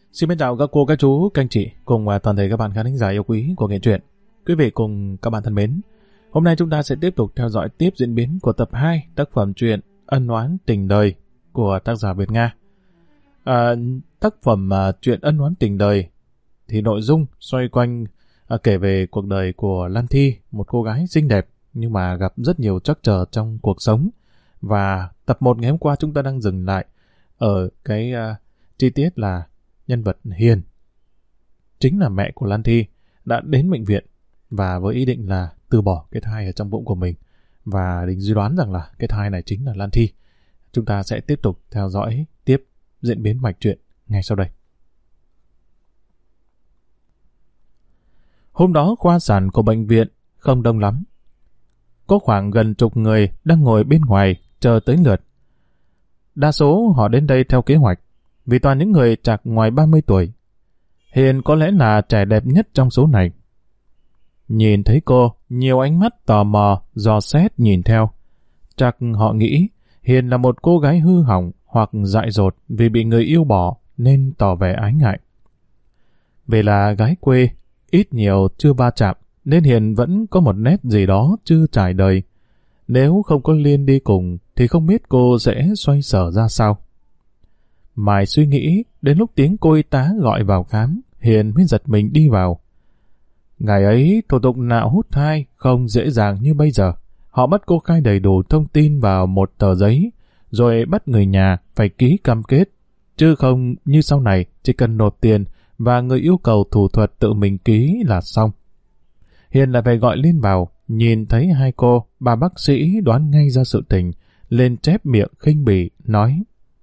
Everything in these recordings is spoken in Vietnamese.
Xin chào các cô, các chú, các anh chị cùng toàn thể các bạn khán thính giả yêu quý của Nghệ Truyện. Quý vị cùng các bạn thân mến, hôm nay chúng ta sẽ tiếp tục theo dõi tiếp diễn biến của tập 2 tác phẩm truyện Ân Oán Tình Đời của tác giả Việt Nga. Tác phẩm truyện Ân Oán Tình Đời thì nội dung xoay quanh kể về cuộc đời của Lan Thi, một cô gái xinh đẹp nhưng mà gặp rất nhiều trắc trở trong cuộc sống. Và tập 1 ngày hôm qua chúng ta đang dừng lại ở cái chi tiết là nhân vật Hiền, chính là mẹ của Lan Thi, đã đến bệnh viện và với ý định là từ bỏ cái thai ở trong bụng của mình, và định suy đoán rằng là cái thai này chính là Lan Thi. Chúng ta sẽ tiếp tục theo dõi tiếp diễn biến mạch truyện ngay sau đây. Hôm đó khoa sản của bệnh viện không đông lắm, có khoảng gần chục người đang ngồi bên ngoài chờ tới lượt. Đa số họ đến đây theo kế hoạch, vì toàn những người chạc ngoài 30 tuổi. Hiền có lẽ là trẻ đẹp nhất trong số này. Nhìn thấy cô, nhiều ánh mắt tò mò, dò xét nhìn theo. Chắc họ nghĩ Hiền là một cô gái hư hỏng hoặc dại dột vì bị người yêu bỏ nên tỏ vẻ ái ngại. Vì là gái quê, ít nhiều chưa va chạm, nên Hiền vẫn có một nét gì đó chưa trải đời. Nếu không có Liên đi cùng thì không biết cô sẽ xoay sở ra sao. Mãi suy nghĩ, đến lúc tiếng cô y tá gọi vào khám, Hiền mới giật mình đi vào. Ngày ấy, thủ tục nạo hút thai không dễ dàng như bây giờ. Họ bắt cô khai đầy đủ thông tin vào một tờ giấy, rồi bắt người nhà phải ký cam kết. Chứ không như sau này, chỉ cần nộp tiền và người yêu cầu thủ thuật tự mình ký là xong. Hiền lại phải gọi Liên vào, nhìn thấy hai cô, bà bác sĩ đoán ngay ra sự tình, lên chép miệng khinh bỉ, nói: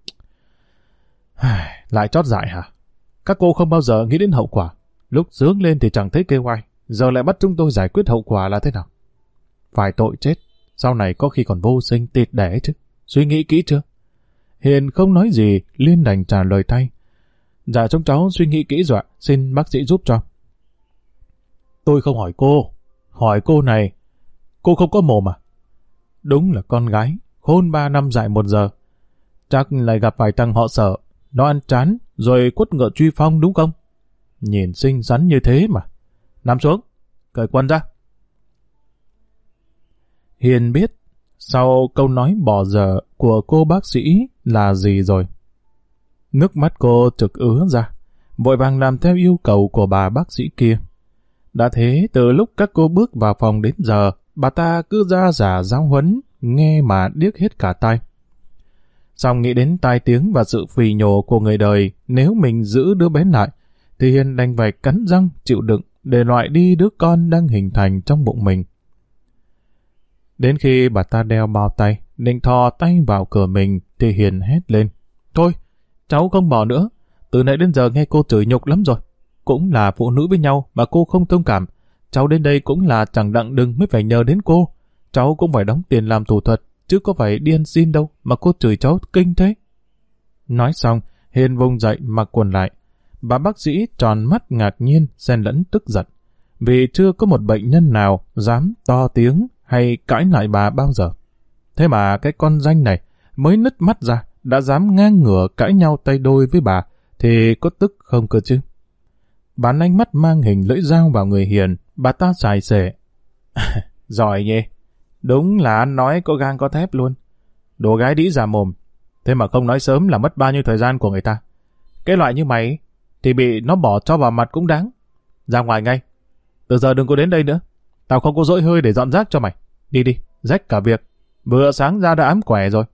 lại chót dại hả? Các cô không bao giờ nghĩ đến hậu quả. Lúc sướng lên thì chẳng thấy kêu oai, giờ lại bắt chúng tôi giải quyết hậu quả là thế nào? Phải tội chết, sau này có khi còn vô sinh tịt đẻ chứ. Suy nghĩ kỹ chưa? Hiền không nói gì, Liên đành trả lời thay. Dạ chúng cháu suy nghĩ kỹ rồi ạ, xin bác sĩ giúp cho. Tôi không hỏi cô này, cô không có mồm à? Đúng là con gái, khôn 3 năm dại 1 giờ. Chắc lại gặp phải thằng họ Sở, nó ăn chán rồi quất ngựa truy phong đúng không? Nhìn xinh xắn như thế mà. Nằm xuống, cởi quần ra. Hiền biết sau câu nói bỏ dở của cô bác sĩ là gì rồi. Nước mắt cô trực ứa ra, vội vàng làm theo yêu cầu của bà bác sĩ kia. Đã thế, từ lúc các cô bước vào phòng đến giờ, bà ta cứ ra giả giáo huấn, nghe mà điếc hết cả tai. Xong nghĩ đến tai tiếng và sự phì nhổ của người đời, nếu mình giữ đứa bé lại, thì Hiền đành phải cắn răng chịu đựng để loại đi đứa con đang hình thành trong bụng mình. Đến khi bà ta đeo bao tay, định thò tay vào cửa mình, thì Hiền hét lên: Thôi, cháu không bỏ nữa. Từ nãy đến giờ nghe cô chửi nhục lắm rồi. Cũng là phụ nữ với nhau mà cô không thông cảm. Cháu đến đây cũng là chẳng đặng đừng mới phải nhờ đến cô. Cháu cũng phải đóng tiền làm thủ thuật, chứ có phải đi ăn xin đâu mà cô chửi cháu kinh thế. Nói xong, Hiền vùng dậy mặc quần lại. Bà bác sĩ tròn mắt ngạc nhiên, xen lẫn tức giận, vì chưa có một bệnh nhân nào dám to tiếng hay cãi lại bà bao giờ. Thế mà cái con danh này mới nứt mắt ra đã dám ngang ngửa cãi nhau tay đôi với bà, thì có tức không cơ chứ? Bắn ánh mắt mang hình lưỡi dao vào người Hiền, bà ta xài xể: Giỏi nhỉ, đúng là ăn nói có gang có thép luôn. Đồ gái đĩ già mồm, thế mà không nói sớm là mất bao nhiêu thời gian của người ta. Cái loại như mày thì bị nó bỏ cho vào mặt cũng đáng. Ra ngoài ngay, từ giờ đừng có đến đây nữa. Tao không có dỗi hơi để dọn rác cho mày. Đi đi, rách cả việc. Vừa sáng ra đã ám quẻ rồi.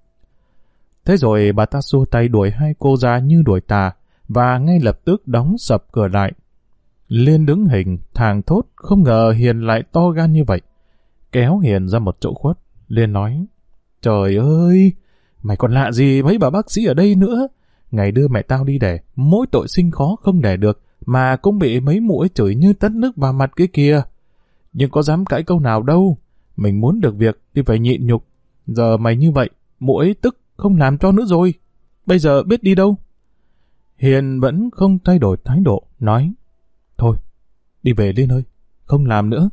Thế rồi bà ta xua tay đuổi hai cô ra như đuổi tà, và ngay lập tức đóng sập cửa lại. Liên đứng hình, thàng thốt, không ngờ Hiền lại to gan như vậy. Kéo Hiền ra một chỗ khuất, Liên nói: Trời ơi, mày còn lạ gì mấy bà bác sĩ ở đây nữa. Ngày đưa mẹ tao đi đẻ, mỗi tội sinh khó không đẻ được, mà cũng bị mấy muỗi chửi như tắt nước vào mặt cái kia. Nhưng có dám cãi câu nào đâu. Mình muốn được việc thì phải nhịn nhục. Giờ mày như vậy, muỗi tức không làm cho nữa rồi. Bây giờ biết đi đâu? Hiền vẫn không thay đổi thái độ, nói: Thôi, đi về Liên ơi, không làm nữa.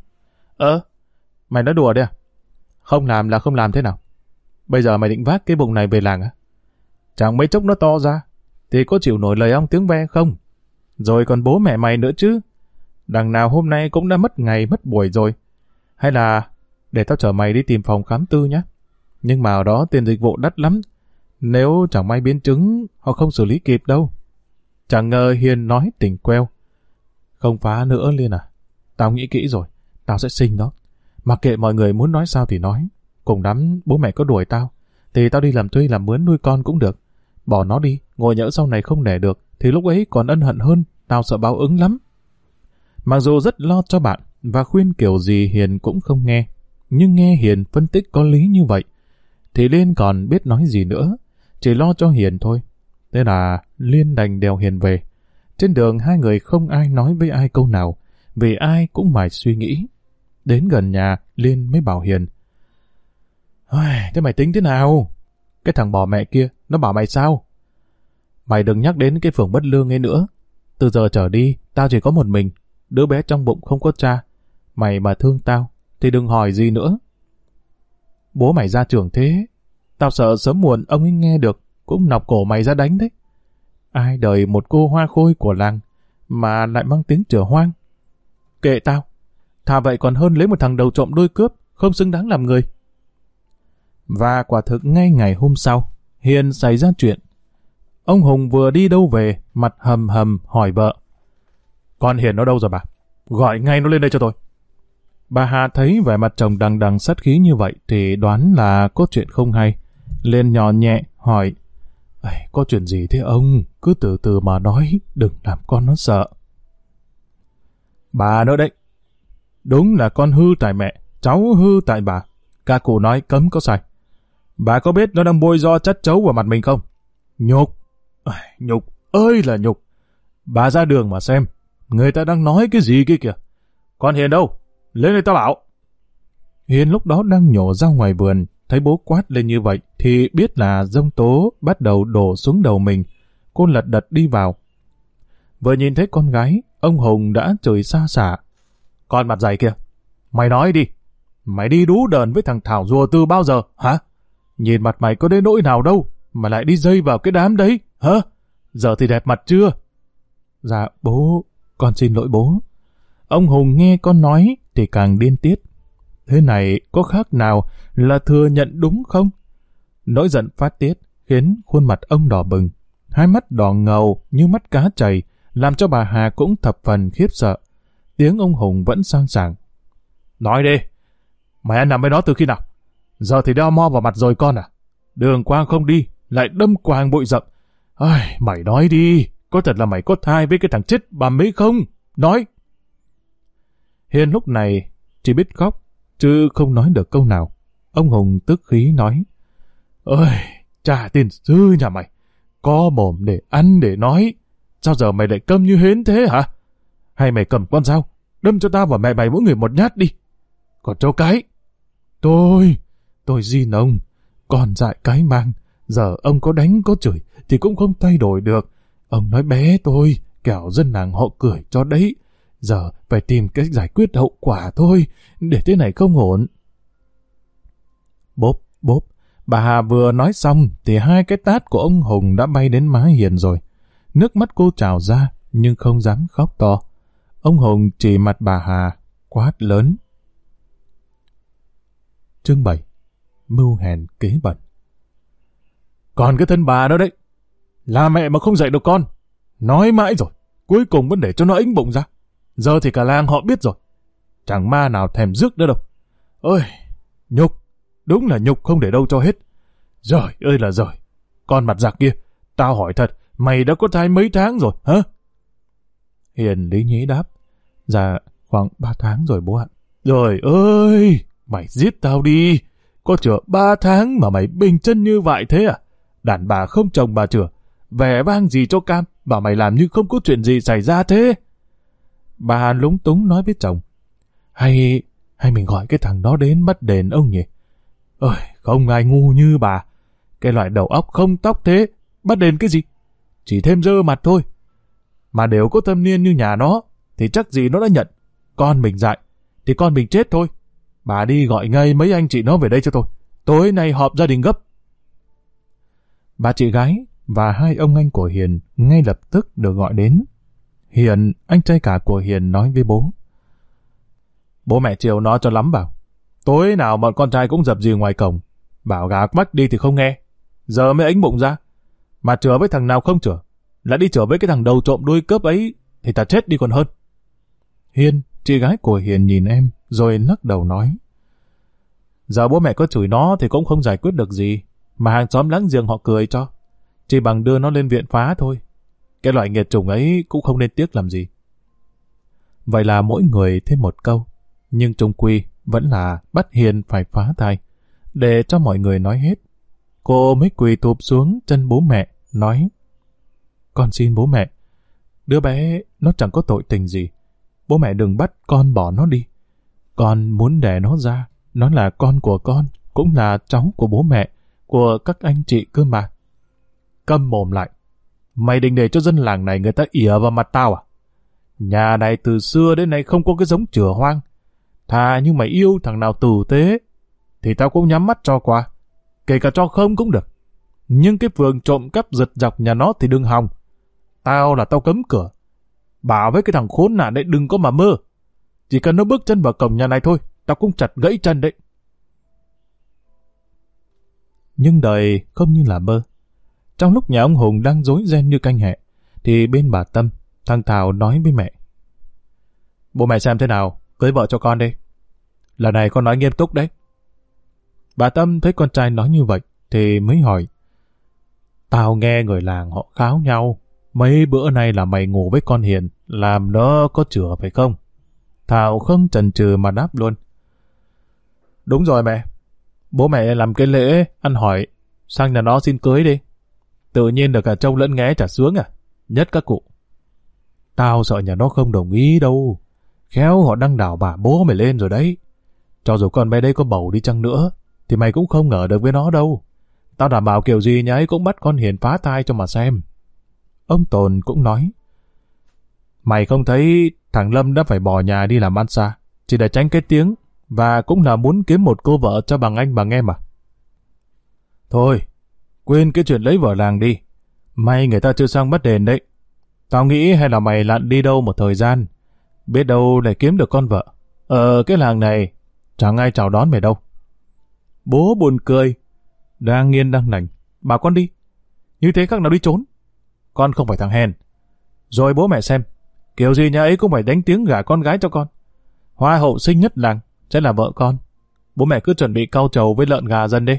Mày nói đùa đấy à? Không làm là không làm thế nào? Bây giờ mày định vác cái bụng này về làng à? Chẳng mấy chốc nó to ra, thì có chịu nổi lời ong tiếng ve không? Rồi còn bố mẹ mày nữa chứ. Đằng nào hôm nay cũng đã mất ngày mất buổi rồi. Hay là để tao chở mày đi tìm phòng khám tư nhé. Nhưng mà ở đó tiền dịch vụ đắt lắm. Nếu chẳng may biến chứng, họ không xử lý kịp đâu. Chẳng ngờ Hiền nói tỉnh queo. Không phá nữa Liên à. Tao nghĩ kỹ rồi. Tao sẽ sinh đó. Mặc kệ mọi người muốn nói sao thì nói. Cùng lắm bố mẹ có đuổi tao thì tao đi làm thuê làm mướn nuôi con cũng được. Bỏ nó đi, ngồi nhỡ sau này không đẻ được thì lúc ấy còn ân hận hơn. Tao sợ báo ứng lắm. Mặc dù rất lo cho bạn và khuyên kiểu gì Hiền cũng không nghe. Nhưng nghe Hiền phân tích có lý như vậy thì Liên còn biết nói gì nữa. Chỉ lo cho Hiền thôi. Thế là Liên đành đèo Hiền về. Trên đường hai người không ai nói với ai câu nào, vì ai cũng mải suy nghĩ. Đến gần nhà, Liên mới bảo Hiền. Thế mày tính thế nào? Cái thằng bỏ mẹ kia, nó bảo mày sao? Mày đừng nhắc đến cái phường bất lương ấy nữa. Từ giờ trở đi, tao chỉ có một mình. Đứa bé trong bụng không có cha. Mày mà thương tao, thì đừng hỏi gì nữa. Bố mày ra trường thế, tao sợ sớm muộn ông ấy nghe được, cũng nọc cổ mày ra đánh đấy. Ai đời một cô hoa khôi của làng, mà lại mang tiếng chửa hoang. Kệ tao, thà vậy còn hơn lấy một thằng đầu trộm đuôi cướp, không xứng đáng làm người. Và quả thực ngay ngày hôm sau, Hiền xảy ra chuyện. Ông Hùng vừa đi đâu về, mặt hầm hầm hỏi vợ. Con Hiền nó đâu rồi bà? Gọi ngay nó lên đây cho tôi. Bà Hà thấy vẻ mặt chồng đằng đằng sát khí như vậy thì đoán là có chuyện không hay. Lên nhỏ nhẹ hỏi. Có chuyện gì thế ông? Cứ từ từ mà nói, đừng làm con nó sợ. Bà nữa đấy. Đúng là con hư tại mẹ, cháu hư tại bà. Các cụ nói cấm có sai. Bà có biết nó đang bôi do chất chấu vào mặt mình không? Nhục. Nhục ơi là nhục. Bà ra đường mà xem, người ta đang nói cái gì kia kìa. Con Hiền đâu? Lên đây tao bảo. Hiền lúc đó đang nhổ ra ngoài vườn, thấy bố quát lên như vậy thì biết là giông tố bắt đầu đổ xuống đầu mình. Cô lật đật đi vào. Vừa nhìn thấy con gái, ông Hùng đã chửi xa xả. Con mặt dày kìa, mày nói đi. Mày đi đú đờn với thằng Thảo rùa từ bao giờ, hả? Nhìn mặt mày có đến nỗi nào đâu, mà lại đi dây vào cái đám đấy, hả? Giờ thì đẹp mặt chưa? Dạ, bố, con xin lỗi bố. Ông Hùng nghe con nói thì càng điên tiết. Thế này có khác nào là thừa nhận đúng không? Nỗi giận phát tiết khiến khuôn mặt ông đỏ bừng, hai mắt đỏ ngầu như mắt cá chày, làm cho bà Hà cũng thập phần khiếp sợ. Tiếng ông Hùng vẫn sang sảng. Nói đi, mày ăn nằm với nó từ khi nào? Giờ thì đeo mo vào mặt rồi con à? Đường quang không đi, lại đâm quàng bụi rậm. Mày nói đi, có thật là mày có thai với cái thằng chết bà mấy không? Nói. Hiền lúc này chỉ biết khóc, chứ không nói được câu nào. Ông Hùng tức khí nói. Cha tiền sư nhà mày, có mồm để ăn để nói. Sao giờ mày lại câm như hến thế hả? Hay mày cầm con dao, đâm cho tao và mẹ mày mỗi người một nhát đi. Còn cháu cái. Tôi xin ông, con dại cái mang. Giờ ông có đánh có chửi thì cũng không thay đổi được. Ông nói bé tôi, kẻo dân làng họ cười cho đấy. Giờ phải tìm cách giải quyết hậu quả thôi, để thế này không ổn. Bốp, bốp, bà Hà vừa nói xong thì hai cái tát của ông Hùng đã bay đến má Hiền rồi. Nước mắt cô trào ra nhưng không dám khóc to. Ông Hùng chỉ mặt bà Hà, quát lớn. Chương 7. Mưu hèn kế bẩn. Còn cái thân bà đó đấy, là mẹ mà không dạy được con. Nói mãi rồi, cuối cùng vẫn để cho nó ĩnh bụng ra. Giờ thì cả làng họ biết rồi. Chẳng ma nào thèm rước nữa đâu. Nhục, đúng là nhục không để đâu cho hết. Giời ơi là giời. Con mặt giặc kia, tao hỏi thật, mày đã có thai mấy tháng rồi, hả? Hiền lý nhí đáp. Dạ, khoảng 3 tháng rồi bố ạ. Trời ơi, mày giết tao đi. Có chữa 3 tháng mà mày bình chân như vậy thế à? Đàn bà không chồng bà chữa. Vẻ vang gì cho cam, bảo mày làm như không có chuyện gì xảy ra thế. Bà Hà lúng túng nói với chồng. Hay mình gọi cái thằng đó đến bắt đền ông nhỉ? Không ai ngu như bà. Cái loại đầu óc không tóc thế, bắt đền cái gì? Chỉ thêm dơ mặt thôi. Mà đều có thâm niên như nhà nó, thì chắc gì nó đã nhận. Con mình dại, thì con mình chết thôi. Bà đi gọi ngay mấy anh chị nó về đây cho tôi. Tối nay họp gia đình gấp. Bà chị gái và hai ông anh của Hiền ngay lập tức được gọi đến. Hiền, anh trai cả của Hiền nói với bố. Bố mẹ chiều nó cho lắm vào. Tối nào bọn con trai cũng dập dìu ngoài cổng. Bảo gà bắt đi thì không nghe. Giờ mới ánh bụng ra. Mà chừa với thằng nào không chừa. Lại đi chừa với cái thằng đầu trộm đuôi cướp ấy thì ta chết đi còn hơn. Hiền, chị gái của Hiền nhìn em rồi lắc đầu nói. Giờ bố mẹ có chửi nó thì cũng không giải quyết được gì. Mà hàng xóm láng giềng họ cười cho. Chỉ bằng đưa nó lên viện phá thôi. Cái loại nghiệt chủng ấy cũng không nên tiếc làm gì. Vậy là mỗi người thêm một câu. Nhưng chung quy vẫn là bắt Hiền phải phá thai. Để cho mọi người nói hết. Cô mới quỳ thụp xuống chân bố mẹ, nói. Con xin bố mẹ. Đứa bé nó chẳng có tội tình gì. Bố mẹ đừng bắt con bỏ nó đi. Con muốn đẻ nó ra. Nó là con của con, cũng là cháu của bố mẹ, của các anh chị cơ mà. Câm mồm lại. Mày định để cho dân làng này người ta ỉa vào mặt tao à? Nhà này từ xưa đến nay không có cái giống chửa hoang. Thà như mày yêu thằng nào tử tế, thì tao cũng nhắm mắt cho qua. Kể cả cho không cũng được. Nhưng cái vườn trộm cắp giật dọc nhà nó thì đừng hòng. Tao là tao cấm cửa. Bảo với cái thằng khốn nạn đấy đừng có mà mơ. Chỉ cần nó bước chân vào cổng nhà này thôi, tao cũng chặt gãy chân đấy. Nhưng đời không như là mơ. Trong lúc nhà ông Hùng đang rối ren như canh hẹ, thì bên bà Tâm, thằng Thảo nói với mẹ. Bố mẹ xem thế nào, cưới vợ cho con đi. Lần này con nói nghiêm túc đấy. Bà Tâm thấy con trai nói như vậy, thì mới hỏi. Tao nghe người làng họ kháo nhau. Mấy bữa nay là mày ngủ với con Hiền, làm nó có chửa phải không? Thảo không chần chừ mà đáp luôn. Đúng rồi mẹ. Bố mẹ làm cái lễ, ăn hỏi, sang nhà nó xin cưới đi. Tự nhiên được cả trông lẫn nghé chả sướng à? Nhất các cụ. Tao sợ nhà nó không đồng ý đâu. Khéo họ đang đảo bả bố mày lên rồi đấy. Cho dù con bé đây có bầu đi chăng nữa, thì mày cũng không ngờ được với nó đâu. Tao đảm bảo kiểu gì nhà ấy cũng bắt con Hiền phá thai cho mà xem. Ông Tồn cũng nói. Mày không thấy thằng Lâm đã phải bỏ nhà đi làm ăn xa, chỉ để tránh cái tiếng, và cũng là muốn kiếm một cô vợ cho bằng anh bằng em à? Thôi, quên cái chuyện lấy vợ làng đi. May người ta chưa sang bắt đền đấy. Tao nghĩ hay là mày lặn đi đâu một thời gian, biết đâu để kiếm được con vợ. Ở cái làng này, chẳng ai chào đón mày đâu. Bố buồn cười. Đang nghiên đang lành, bảo con đi. Như thế khác nào đi trốn. Con không phải thằng hèn. Rồi bố mẹ xem, kiểu gì nhà ấy cũng phải đánh tiếng gả con gái cho con. Hoa hậu xinh nhất làng sẽ là vợ con. Bố mẹ cứ chuẩn bị cau trầu với lợn gà dần đi.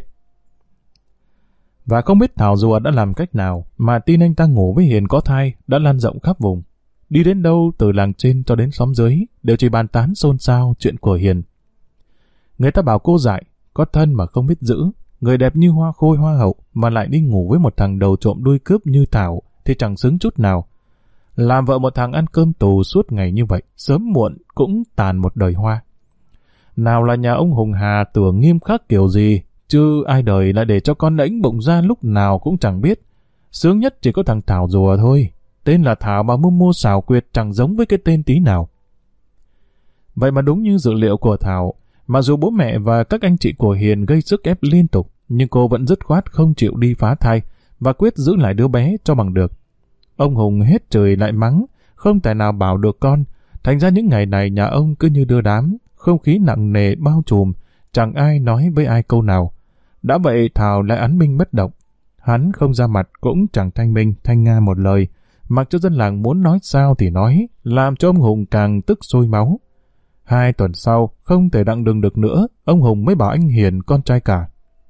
Và không biết Thảo Rùa đã làm cách nào mà tin anh ta ngủ với Hiền có thai đã lan rộng khắp vùng. Đi đến đâu từ làng trên cho đến xóm dưới đều chỉ bàn tán xôn xao chuyện của Hiền. Người ta bảo cô dại, có thân mà không biết giữ, người đẹp như hoa khôi hoa hậu mà lại đi ngủ với một thằng đầu trộm đuôi cướp như Thảo thì chẳng xứng chút nào. Làm vợ một thằng ăn cơm tù suốt ngày như vậy, sớm muộn cũng tàn một đời hoa. Nào là nhà ông Hùng Hà tưởng nghiêm khắc kiểu gì, chứ ai đời lại để cho con lãnh bụng ra lúc nào cũng chẳng biết. Sướng nhất chỉ có thằng Thảo Rùa thôi. Tên là Thảo mà mưu mô xảo quyệt chẳng giống với cái tên tí nào. Vậy mà đúng như dự liệu của Thảo, mà dù bố mẹ và các anh chị của Hiền gây sức ép liên tục, nhưng cô vẫn dứt khoát không chịu đi phá thai và quyết giữ lại đứa bé cho bằng được. Ông Hùng hết trời lại mắng, không thể nào bảo được con. Thành ra những ngày này nhà ông cứ như đưa đám, không khí nặng nề bao trùm, chẳng ai nói với ai câu nào. Đã vậy Thảo lại án minh bất động. Hắn không ra mặt cũng chẳng thanh minh, thanh nga một lời, mặc cho dân làng muốn nói sao thì nói, làm cho ông Hùng càng tức sôi máu. 2 tuần sau, không thể đặng đừng được nữa, ông Hùng mới bảo anh Hiền con trai cả.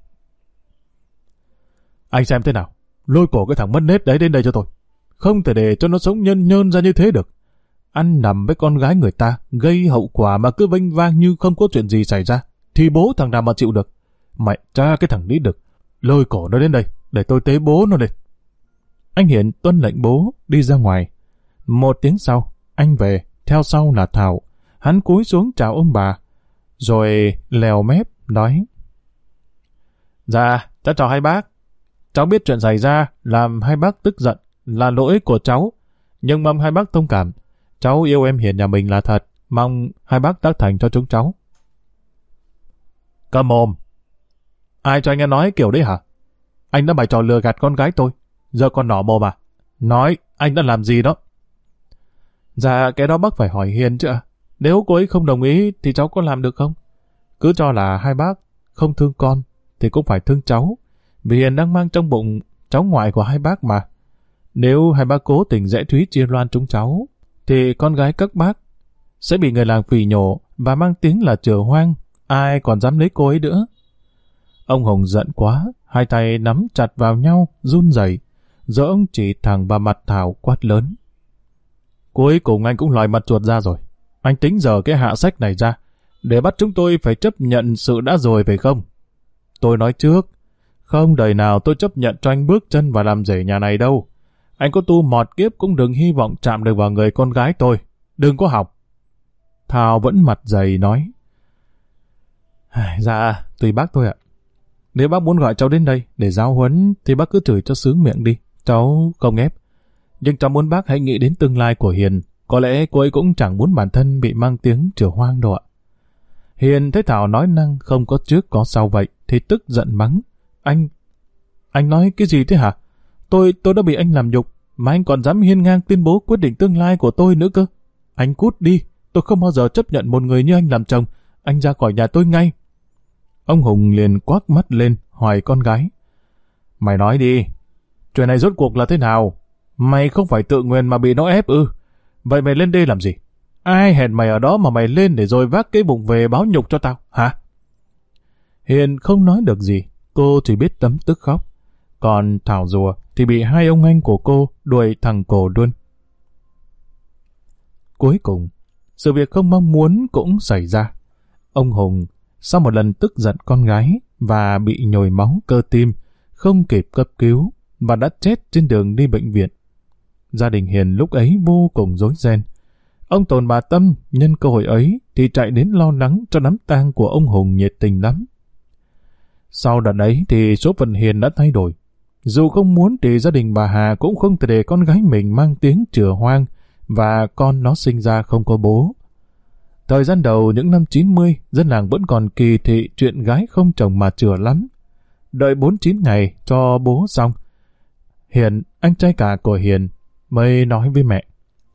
Anh xem thế nào, lôi cổ cái thằng mất nết đấy đến đây cho tôi. Không thể để cho nó sống nhân nhơn ra như thế được. Ăn nằm với con gái người ta, gây hậu quả mà cứ vênh vang như không có chuyện gì xảy ra, thì bố thằng nào mà chịu được. Mẹ cha cái thằng lý được, lôi cổ nó đến đây, để tôi tế bố nó lên. Anh Hiền tuân lệnh bố, đi ra ngoài. 1 tiếng sau, anh về, theo sau là Thảo. Hắn cúi xuống chào ông bà, rồi lèo mép, nói. Dạ, cháu chào hai bác. Cháu biết chuyện xảy ra, làm hai bác tức giận, là lỗi của cháu. Nhưng mong hai bác thông cảm. Cháu yêu em Hiền nhà mình là thật, mong hai bác tác thành cho chúng cháu. Câm mồm. Ai cho anh nghe nói kiểu đấy hả? Anh đã bày trò lừa gạt con gái tôi. giờ còn nỏ mồm à? Nói, anh đã làm gì đó? Dạ, cái đó bác phải hỏi Hiền chứ ạ. Nếu cô ấy không đồng ý thì cháu có làm được không? Cứ cho là hai bác không thương con thì cũng phải thương cháu. Vì Hiền đang mang trong bụng cháu ngoại của hai bác mà. Nếu hai bác cố tình rẽ thúy chia loan chúng cháu, thì con gái các bác sẽ bị người làng phỉ nhổ và mang tiếng là chửa hoang. Ai còn dám lấy cô ấy nữa? Ông Hùng giận quá, hai tay nắm chặt vào nhau, run rẩy. Rồi ông chỉ thẳng vào mặt Thảo quát lớn. Cuối cùng anh cũng lòi mặt chuột ra rồi. Anh tính giờ cái hạ sách này ra, để bắt chúng tôi phải chấp nhận sự đã rồi phải không? Tôi nói trước, không đời nào tôi chấp nhận cho anh bước chân vào làm rể nhà này đâu. Anh có tu mọt kiếp cũng đừng hy vọng chạm được vào người con gái tôi. Đừng có học. Thảo vẫn mặt dày nói. Dạ, tùy bác thôi ạ. Nếu bác muốn gọi cháu đến đây để giáo huấn thì bác cứ chửi cho sướng miệng đi. Cháu không ép. Nhưng cháu muốn bác hãy nghĩ đến tương lai của Hiền. Có lẽ cô ấy cũng chẳng muốn bản thân bị mang tiếng chửa hoang đâu ạ. Hiền thấy Thảo nói năng không có trước có sau vậy thì tức giận mắng. Anh nói cái gì thế hả? Tôi đã bị anh làm nhục mà anh còn dám hiên ngang tuyên bố quyết định tương lai của tôi nữa cơ. Anh cút đi. Tôi không bao giờ chấp nhận một người như anh làm chồng. Anh ra khỏi nhà tôi ngay. Ông Hùng liền quắc mắt lên hỏi con gái. Mày nói đi. Chuyện này rốt cuộc là thế nào? Mày không phải tự nguyện mà bị nó ép ư? Vậy mày lên đây làm gì? Ai hẹn mày ở đó mà mày lên để rồi vác cái bụng về báo nhục cho tao, hả? Hiền không nói được gì. Cô chỉ biết tấm tức khóc. Còn Thảo Rùa thì bị hai ông anh của cô đuổi thẳng cổ luôn. Cuối cùng, sự việc không mong muốn cũng xảy ra. Ông Hùng, sau một lần tức giận con gái và bị nhồi máu cơ tim, không kịp cấp cứu và đã chết trên đường đi bệnh viện. Gia đình Hiền lúc ấy vô cùng rối ren. Ông Tồn bà Tâm nhân cơ hội ấy thì chạy đến lo lắng cho đám tang của ông Hùng nhiệt tình lắm. Sau đợt ấy thì số phận Hiền đã thay đổi. Dù không muốn thì gia đình bà Hà cũng không thể để con gái mình mang tiếng chửa hoang và con nó sinh ra không có bố. Thời gian đầu những năm 90, dân làng vẫn còn kỳ thị chuyện gái không chồng mà chửa lắm. Đợi 49 ngày cho bố xong, Hiền, anh trai cả của Hiền, mới nói với mẹ.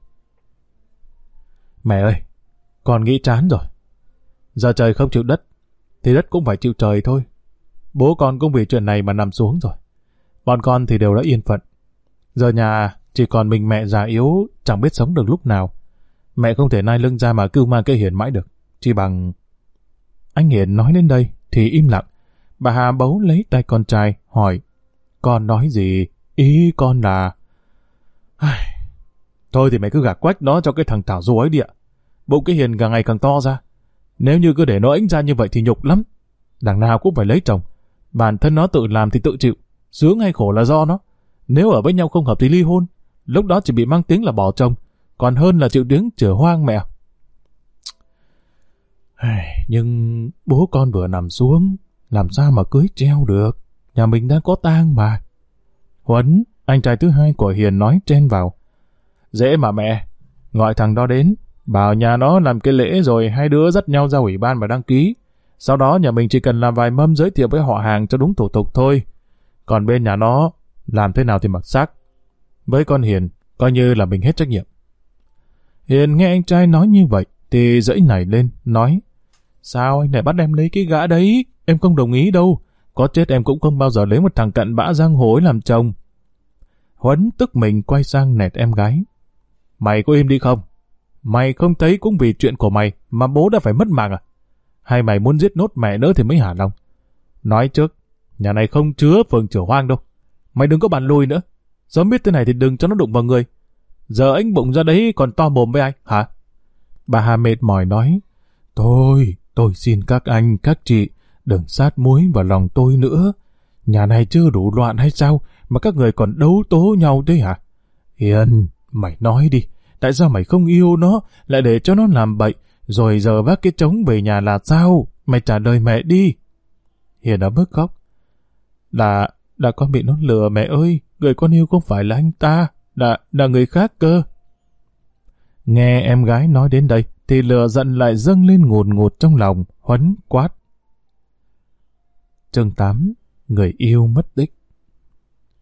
Mẹ ơi, con nghĩ chán rồi. Giờ trời không chịu đất, thì đất cũng phải chịu trời thôi. Bố con cũng vì chuyện này mà nằm xuống rồi. Bọn con thì đều đã yên phận. Giờ nhà chỉ còn mình mẹ già yếu, chẳng biết sống được lúc nào. Mẹ không thể nai lưng ra mà cưu mang cái Hiền mãi được. Chỉ bằng... Anh Hiền nói đến đây thì im lặng. Bà Hà bấu lấy tay con trai, hỏi. Con nói gì? Ý con là... Thôi thì mày cứ gạt quách nó cho cái thằng Thảo Rùa ấy đi ạ. Bụng cái Hiền càng ngày càng to ra. Nếu như cứ để nó ếch ra như vậy thì nhục lắm. Đằng nào cũng phải lấy chồng. Bản thân nó tự làm thì tự chịu. Sướng hay khổ là do nó. Nếu ở với nhau không hợp thì ly hôn. Lúc đó chỉ bị mang tiếng là bỏ chồng. Còn hơn là chịu tiếng chửa hoang mẹ. Nhưng bố con vừa nằm xuống, làm sao mà cưới treo được? Nhà mình đang có tang mà. Huấn, anh trai thứ hai của Hiền nói chen vào. Dễ mà mẹ. Gọi thằng đó đến, bảo nhà nó làm cái lễ rồi hai đứa dắt nhau ra ủy ban mà đăng ký. Sau đó nhà mình chỉ cần làm vài mâm giới thiệu với họ hàng cho đúng thủ tục thôi. Còn bên nhà nó, làm thế nào thì mặc xác. Với con Hiền, coi như là mình hết trách nhiệm. Hiền nghe anh trai nói như vậy, thì dãy nảy lên, nói. Sao anh lại bắt em lấy cái gã đấy? Em không đồng ý đâu. Có chết em cũng không bao giờ lấy một thằng cặn bã giang hồ ấy làm chồng. Huấn tức mình quay sang nẹt em gái. Mày có im đi không? Mày không thấy cũng vì chuyện của mày mà bố đã phải mất mạng à? Hay mày muốn giết nốt mẹ nữa thì mới hả lòng? Nói trước, nhà này không chứa phường chửa hoang đâu. Mày đừng có bàn lùi nữa. Sớm biết thế này thì đừng cho nó đụng vào người. Giờ anh bụng ra đấy còn to mồm với ai, hả? Bà Hà mệt mỏi nói. Tôi xin các anh, các chị, đừng sát muối vào lòng tôi nữa. Nhà này chưa đủ loạn hay sao mà các người còn đấu tố nhau thế hả? Hiền, mày nói đi, tại sao mày không yêu nó, lại để cho nó làm bậy, rồi giờ vác cái trống về nhà là sao? Mày trả lời mẹ đi. Hiền đã bớt khóc. Là con bị nó lừa mẹ ơi, người con yêu không phải là anh ta, là người khác cơ. Nghe em gái nói đến đây, thì lửa giận lại dâng lên ngùn ngụt trong lòng. Huấn quát. Chương 8. Người yêu mất tích.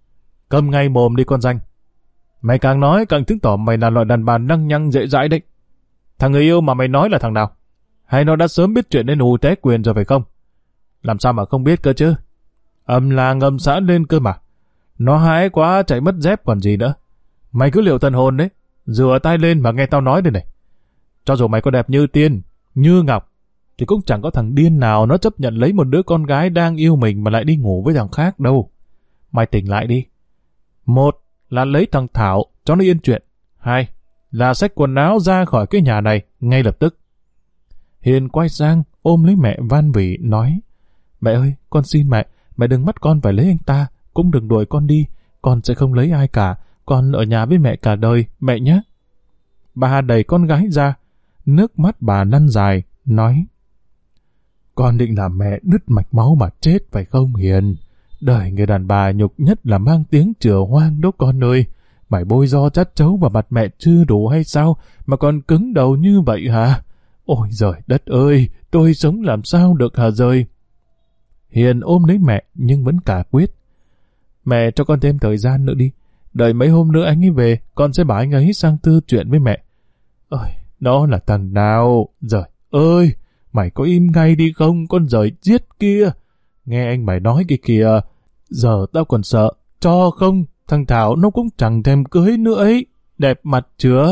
Câm ngay mồm đi con danh. Mày càng nói càng chứng tỏ mày là loại đàn bà năng nhăng dễ dãi đấy. Thằng người yêu mà mày nói là thằng nào? Hay nó đã sớm biết chuyện nên hù té quyền rồi phải không? Làm sao mà không biết cơ chứ? Âm làng âm xã lên cơ mà. Nó hái quá chạy mất dép còn gì nữa. Mày cứ liệu thần hồn đấy. Rửa tay lên mà nghe tao nói đây này. Cho dù mày có đẹp như tiên, như ngọc, thì cũng chẳng có thằng điên nào nó chấp nhận lấy một đứa con gái đang yêu mình mà lại đi ngủ với thằng khác đâu. Mày tỉnh lại đi. Một là lấy thằng Thảo cho nó yên chuyện. Hai là xách quần áo ra khỏi cái nhà này ngay lập tức. Hiền quay sang ôm lấy mẹ van vỉ nói: Mẹ ơi, con xin mẹ đừng bắt con phải lấy anh ta, cũng đừng đuổi con đi, con sẽ không lấy ai cả, con ở nhà với mẹ cả đời, mẹ nhé. Bà đẩy con gái ra, nước mắt bà lăn dài, nói: Con định làm mẹ đứt mạch máu mà chết phải không Hiền? Đời người đàn bà nhục nhất là mang tiếng chửa hoang đó con ơi. Mày bôi do chát chấu vào mặt mẹ chưa đủ hay sao mà còn cứng đầu như vậy hả? Ôi giời đất ơi, tôi sống làm sao được hả rời? Hiền ôm lấy mẹ nhưng vẫn cả quyết. Mẹ cho con thêm thời gian nữa đi. Đợi mấy hôm nữa anh ấy về, con sẽ bảo anh ấy sang tư chuyện với mẹ. Ôi, nó là thằng nào? Giời ơi, mày có im ngay đi không, con giời giết kia. Nghe anh mày nói kia kìa, giờ tao còn sợ, cho không, thằng Thảo nó cũng chẳng thèm cưới nữa ấy, đẹp mặt chưa?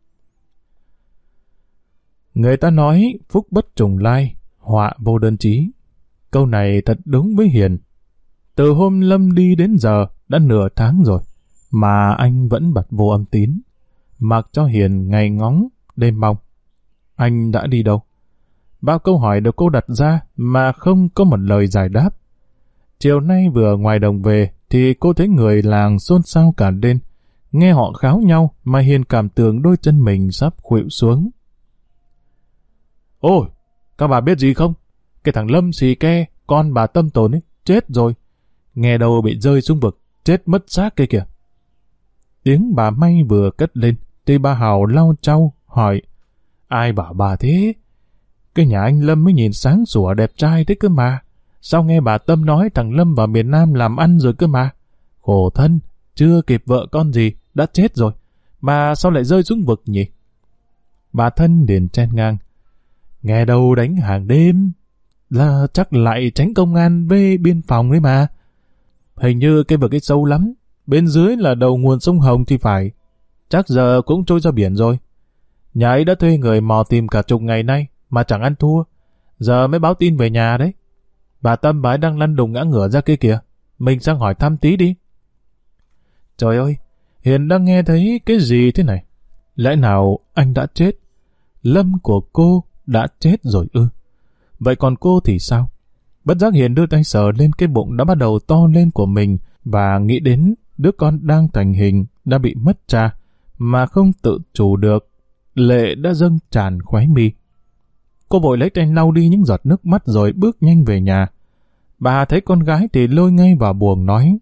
Người ta nói phúc bất trùng lai, họa vô đơn chí. Câu này thật đúng với Hiền. Từ hôm Lâm đi đến giờ đã nửa tháng rồi, mà anh vẫn bật vô âm tín. Mặc cho Hiền ngày ngóng, đêm mong. Anh đã đi đâu? Bao câu hỏi được cô đặt ra mà không có một lời giải đáp. Chiều nay vừa ngoài đồng về thì cô thấy người làng xôn xao cả lên. Nghe họ kháo nhau mà Hiền cảm tưởng đôi chân mình sắp khuỵu xuống. Ôi, các bà biết gì không? Cái thằng Lâm xì ke, con bà Tâm Tồn ấy, chết rồi. Nghe đâu bị rơi xuống vực, chết mất xác kia kìa. Tiếng bà May vừa cất lên, thì bà Hào lau chau, hỏi: Ai bảo bà thế? Cái nhà anh Lâm mới nhìn sáng sủa đẹp trai thế cơ mà. Sao nghe bà Tâm nói thằng Lâm vào miền Nam làm ăn rồi cơ mà? Khổ thân, chưa kịp vợ con gì, đã chết rồi. Mà sao lại rơi xuống vực nhỉ? Bà Thân liền chen ngang: Nghe đâu đánh hàng đêm, là chắc lại tránh công an với biên phòng đấy mà. Hình như cái vực ấy sâu lắm, bên dưới là đầu nguồn sông Hồng thì phải. Chắc giờ cũng trôi ra biển rồi. Nhà ấy đã thuê người mò tìm cả chục ngày nay mà chẳng ăn thua. Giờ mới báo tin về nhà đấy. Bà Tâm bà ấy đang lăn đùng ngã ngửa ra kia kìa. Mình sang hỏi thăm tí đi. Trời ơi, Hiền đang nghe thấy cái gì thế này? Lẽ nào anh đã chết? Lâm của cô đã chết rồi ư? Vậy còn cô thì sao? Bất giác Hiền đưa tay sờ lên cái bụng đã bắt đầu to lên của mình và nghĩ đến đứa con đang thành hình đã bị mất cha mà không tự chủ được. Lệ đã dâng tràn khóe mi. Cô vội lấy tay lau đi những giọt nước mắt rồi bước nhanh về nhà. Bà thấy con gái thì lôi ngay vào buồng nói: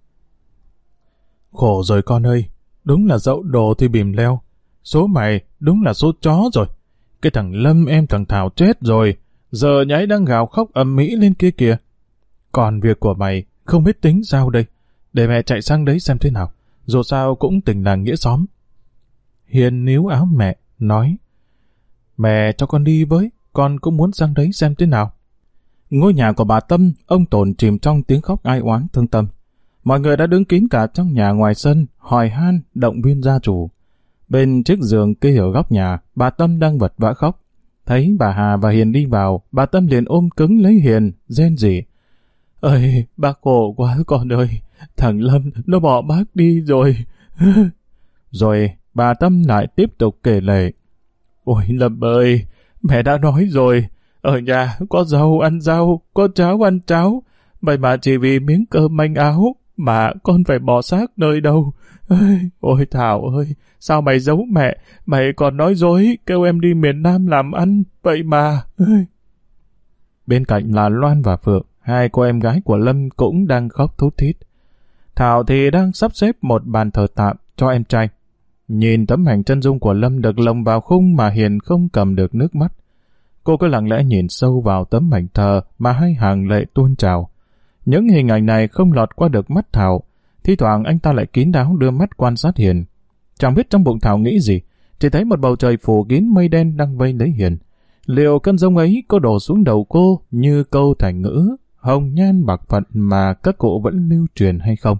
Khổ rồi con ơi, đúng là dậu đồ thì bìm leo. Số mày đúng là số chó rồi. Cái thằng Lâm em thằng Thảo chết rồi, giờ nhái đang gào khóc ầm ĩ lên kia kìa. Còn việc của mày không biết tính sao đây, để mẹ chạy sang đấy xem thế nào, dù sao cũng tình làng nghĩa xóm. Hiền níu áo mẹ, nói: Mẹ cho con đi với, con cũng muốn sang đấy xem thế nào. Ngôi nhà của bà Tâm, ông Tồn chìm trong tiếng khóc ai oán thương tâm. Mọi người đã đứng kín cả trong nhà ngoài sân, hỏi han, động viên gia chủ. Bên chiếc giường kia ở góc nhà, bà Tâm đang vật vã khóc. Thấy bà Hà và Hiền đi vào, bà Tâm liền ôm cứng lấy Hiền, rên rỉ: Ơi, bác khổ quá con ơi, thằng Lâm nó bỏ bác đi rồi. Rồi bà Tâm lại tiếp tục kể lể: Ôi Lâm ơi, mẹ đã nói rồi, ở nhà có rau ăn rau, có cháo ăn cháo, vậy mà chỉ vì miếng cơm manh áo mà con phải bỏ xác nơi đâu. Ôi Thảo ơi, sao mày giấu mẹ, mày còn nói dối kêu em đi miền Nam làm ăn, vậy mà. Bên cạnh là Loan và Phượng, hai cô em gái của Lâm cũng đang khóc thút thít. Thảo thì đang sắp xếp một bàn thờ tạm cho em trai. Nhìn tấm ảnh chân dung của Lâm được lồng vào khung mà Hiền không cầm được nước mắt. Cô cứ lặng lẽ nhìn sâu vào tấm ảnh thờ mà hai hàng lệ tuôn trào. Những hình ảnh này không lọt qua được mắt Thảo, thi thoảng anh ta lại kín đáo đưa mắt quan sát Hiền. Chẳng biết trong bụng Thảo nghĩ gì, chỉ thấy một bầu trời phủ kín mây đen đang vây lấy Hiền. Liệu cơn giông ấy có đổ xuống đầu cô như câu thành ngữ hồng nhan bạc phận mà các cụ vẫn lưu truyền hay không?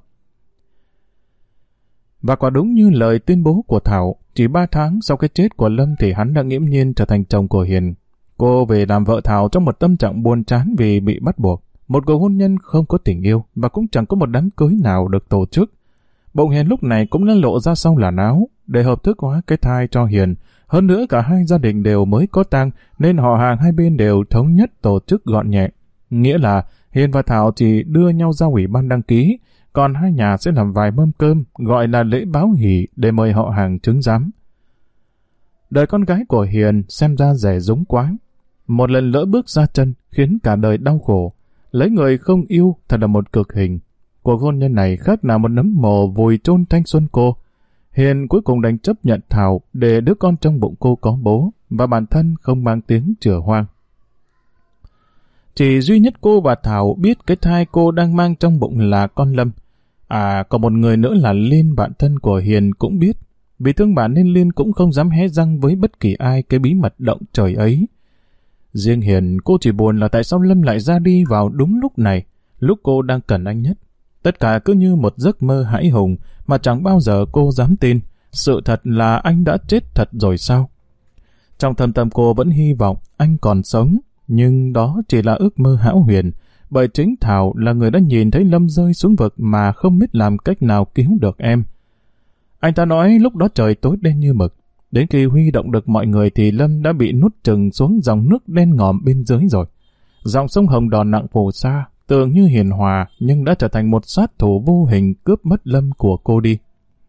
Và quả đúng như lời tuyên bố của Thảo, chỉ 3 tháng sau cái chết của Lâm thì hắn đã nghiễm nhiên trở thành chồng của Hiền. Cô về làm vợ Thảo trong một tâm trạng buồn chán vì bị bắt buộc. Một cuộc hôn nhân không có tình yêu và cũng chẳng có một đám cưới nào được tổ chức. Bụng Hiền lúc này cũng đã lộ ra sau làn áo để hợp thức hóa cái thai cho Hiền. Hơn nữa cả hai gia đình đều mới có tang nên họ hàng hai bên đều thống nhất tổ chức gọn nhẹ. Nghĩa là Hiền và Thảo chỉ đưa nhau ra ủy ban đăng ký, còn hai nhà sẽ làm vài mâm cơm gọi là lễ báo hỷ để mời họ hàng chứng giám. Đời con gái của Hiền xem ra dè dúng quá. Một lần lỡ bước ra chân khiến cả đời đau khổ. Lấy người không yêu thật là một cực hình. Cuộc hôn nhân này khác nào một nấm mồ vùi chôn thanh xuân cô. Hiền cuối cùng đành chấp nhận Thảo để đứa con trong bụng cô có bố và bản thân không mang tiếng chửa hoang. Chỉ duy nhất cô và Thảo biết cái thai cô đang mang trong bụng là con Lâm. Còn một người nữa là Liên, bạn thân của Hiền cũng biết. Vì thương bạn nên Liên cũng không dám hé răng với bất kỳ ai cái bí mật động trời ấy. Riêng Hiền, cô chỉ buồn là tại sao Lâm lại ra đi vào đúng lúc này, lúc cô đang cần anh nhất. Tất cả cứ như một giấc mơ hãi hùng mà chẳng bao giờ cô dám tin. Sự thật là anh đã chết thật rồi sao? Trong thâm tâm cô vẫn hy vọng anh còn sống, nhưng đó chỉ là ước mơ hão huyền, bởi chính Thảo là người đã nhìn thấy Lâm rơi xuống vực mà không biết làm cách nào cứu được em. Anh ta nói lúc đó trời tối đen như mực. Đến khi huy động được mọi người thì Lâm đã bị nuốt chừng xuống dòng nước đen ngòm bên dưới rồi. Dòng sông Hồng đò nặng phù sa, tưởng như hiền hòa nhưng đã trở thành một sát thủ vô hình cướp mất Lâm của cô đi.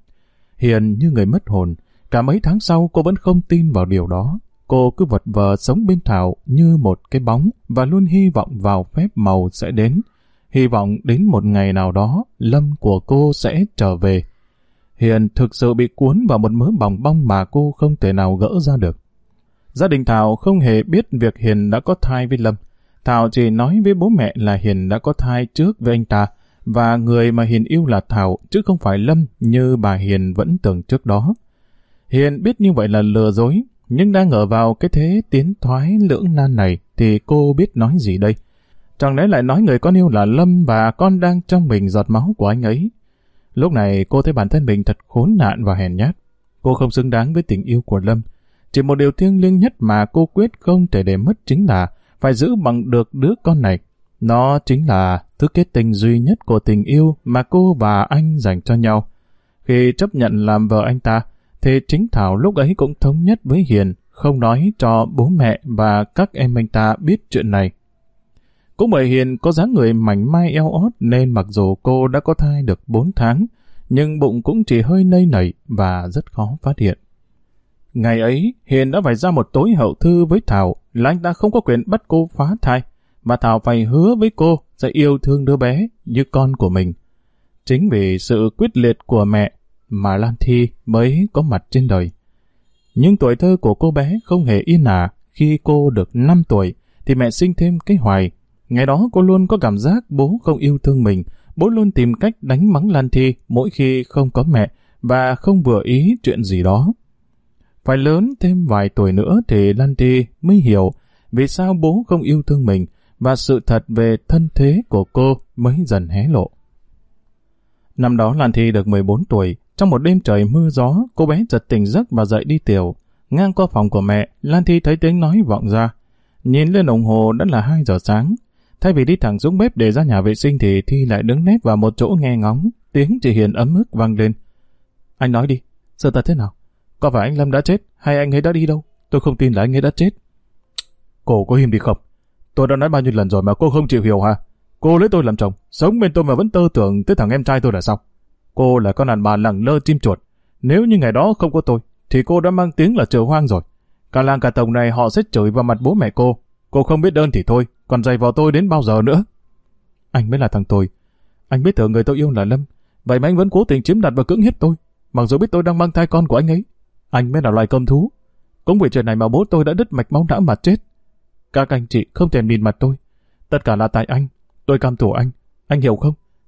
Hiền như người mất hồn, cả mấy tháng sau cô vẫn không tin vào điều đó. Cô cứ vật vờ sống bên Thảo như một cái bóng và luôn hy vọng vào phép màu sẽ đến. Hy vọng đến một ngày nào đó Lâm của cô sẽ trở về. Hiền thực sự bị cuốn vào một mớ bòng bong mà cô không thể nào gỡ ra được. Gia đình Thảo không hề biết việc Hiền đã có thai với Lâm. Thảo chỉ nói với bố mẹ là Hiền đã có thai trước với anh ta, và người mà Hiền yêu là Thảo chứ không phải Lâm như bà Hiền vẫn tưởng trước đó. Hiền biết như vậy là lừa dối, nhưng đang ở vào cái thế tiến thoái lưỡng nan này thì cô biết nói gì đây? Chẳng lẽ lại nói người con yêu là Lâm và con đang trong mình giọt máu của anh ấy? Lúc này cô thấy bản thân mình thật khốn nạn và hèn nhát. Cô không xứng đáng với tình yêu của Lâm. Chỉ một điều thiêng liêng nhất mà cô quyết không thể để mất chính là phải giữ bằng được đứa con này. Nó chính là thứ kết tình duy nhất của tình yêu mà cô và anh dành cho nhau. Khi chấp nhận làm vợ anh ta, thì chính Thảo lúc ấy cũng thống nhất với Hiền không nói cho bố mẹ và các em anh ta biết chuyện này. Cũng bởi Hiền có dáng người mảnh mai eo ót nên mặc dù cô đã có thai được 4 tháng, nhưng bụng cũng chỉ hơi nây nảy và rất khó phát hiện. Ngày ấy, Hiền đã phải ra một tối hậu thư với Thảo là anh ta không có quyền bắt cô phá thai, và Thảo phải hứa với cô sẽ yêu thương đứa bé như con của mình. Chính vì sự quyết liệt của mẹ mà Lan Thi mới có mặt trên đời. Nhưng tuổi thơ của cô bé không hề yên ả. Khi cô được 5 tuổi thì mẹ sinh thêm cái Hoài. Ngày đó cô luôn có cảm giác bố không yêu thương mình. Bố luôn tìm cách đánh mắng Lan Thi mỗi khi không có mẹ và không vừa ý chuyện gì đó. Phải lớn thêm vài tuổi nữa thì Lan Thi mới hiểu vì sao bố không yêu thương mình, và sự thật về thân thế của cô mới dần hé lộ. Năm đó Lan Thi được 14 tuổi. Trong một đêm trời mưa gió, cô bé giật tỉnh giấc và dậy đi tiểu. Ngang qua phòng của mẹ, Lan Thi thấy tiếng nói vọng ra. Nhìn lên đồng hồ đã là 2 giờ sáng. Thay vì đi thẳng xuống bếp để ra nhà vệ sinh thì Thi lại đứng nép vào một chỗ nghe ngóng. Tiếng chị Hiền ấm ức vang lên. Anh nói đi, sự thật thế nào? Có phải anh Lâm đã chết hay anh ấy đã đi đâu? Tôi không tin là anh ấy đã chết. Cô có im đi không? Tôi đã nói bao nhiêu lần rồi mà cô không chịu hiểu hả? Cô lấy tôi làm chồng, sống bên tôi mà vẫn tơ tưởng tới thằng em trai tôi là sao? Cô là con đàn bà lẳng lơ chim chuột. Nếu như ngày đó không có tôi, thì cô đã mang tiếng là chợ hoang rồi. Cả làng cả tổng này họ sẽ chửi vào mặt bố mẹ cô. Cô không biết ơn thì thôi, còn giày vào tôi đến bao giờ nữa? Anh mới là thằng tồi. Anh biết tưởng người tôi yêu là Lâm, vậy mà anh vẫn cố tình chiếm đoạt và cưỡng hiếp tôi, mặc dù biết tôi đang mang thai con của anh ấy. Anh mới là loài cầm thú. Cũng vì chuyện này mà bố tôi đã đứt mạch máu não mà chết. Các anh chị không thèm nhìn mặt tôi. Tất cả là tại anh. Tôi cam thủ anh hiểu không?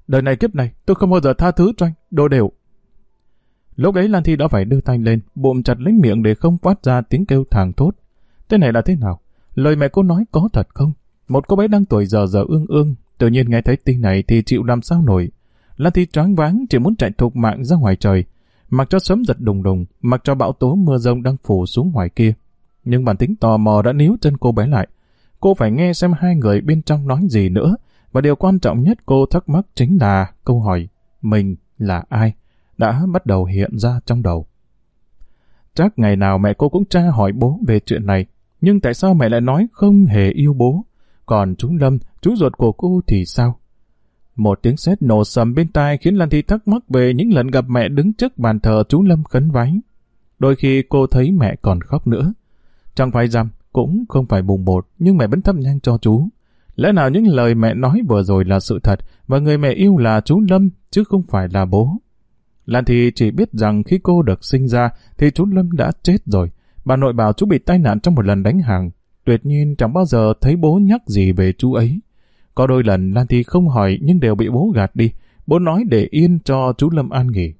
Đời này kiếp này tôi không bao giờ tha thứ cho anh, đồ đều. Lúc ấy Lan Thi đã phải đưa tay lên, bụm chặt lấy miệng để không phát ra tiếng kêu thảng thốt. Thế này là thế nào? Lời mẹ cô nói có thật không? Một cô bé đang tuổi giờ ương ương, tự nhiên nghe thấy tin này thì chịu làm sao nổi. Lan Thi choáng váng chỉ muốn chạy thục mạng ra ngoài trời, mặc cho sấm giật đùng đùng, mặc cho bão tố mưa rông đang phủ xuống ngoài kia. Nhưng bản tính tò mò đã níu chân cô bé lại. Cô phải nghe xem hai người bên trong nói gì nữa, và điều quan trọng nhất cô thắc mắc chính là câu hỏi mình là ai đã bắt đầu hiện ra trong đầu. Chắc ngày nào mẹ cô cũng tra hỏi bố về chuyện này, nhưng tại sao mẹ lại nói không hề yêu bố? Còn chú Lâm, chú ruột của cô thì sao? Một tiếng sét nổ sầm bên tai khiến Lan Thi thắc mắc về những lần gặp mẹ đứng trước bàn thờ chú Lâm khấn vái. Đôi khi cô thấy mẹ còn khóc nữa. Chẳng phải rằm, cũng không phải mùng 1, nhưng mẹ vẫn thắp nhang cho chú. Lẽ nào những lời mẹ nói vừa rồi là sự thật, và người mẹ yêu là chú Lâm, chứ không phải là bố? Lan Thi chỉ biết rằng khi cô được sinh ra, thì chú Lâm đã chết rồi. Bà nội bảo chú bị tai nạn trong một lần đánh hàng. Tuyệt nhiên chẳng bao giờ thấy bố nhắc gì về chú ấy. Có đôi lần Lan Thi không hỏi nhưng đều bị bố gạt đi. Bố nói để yên cho chú Lâm an nghỉ.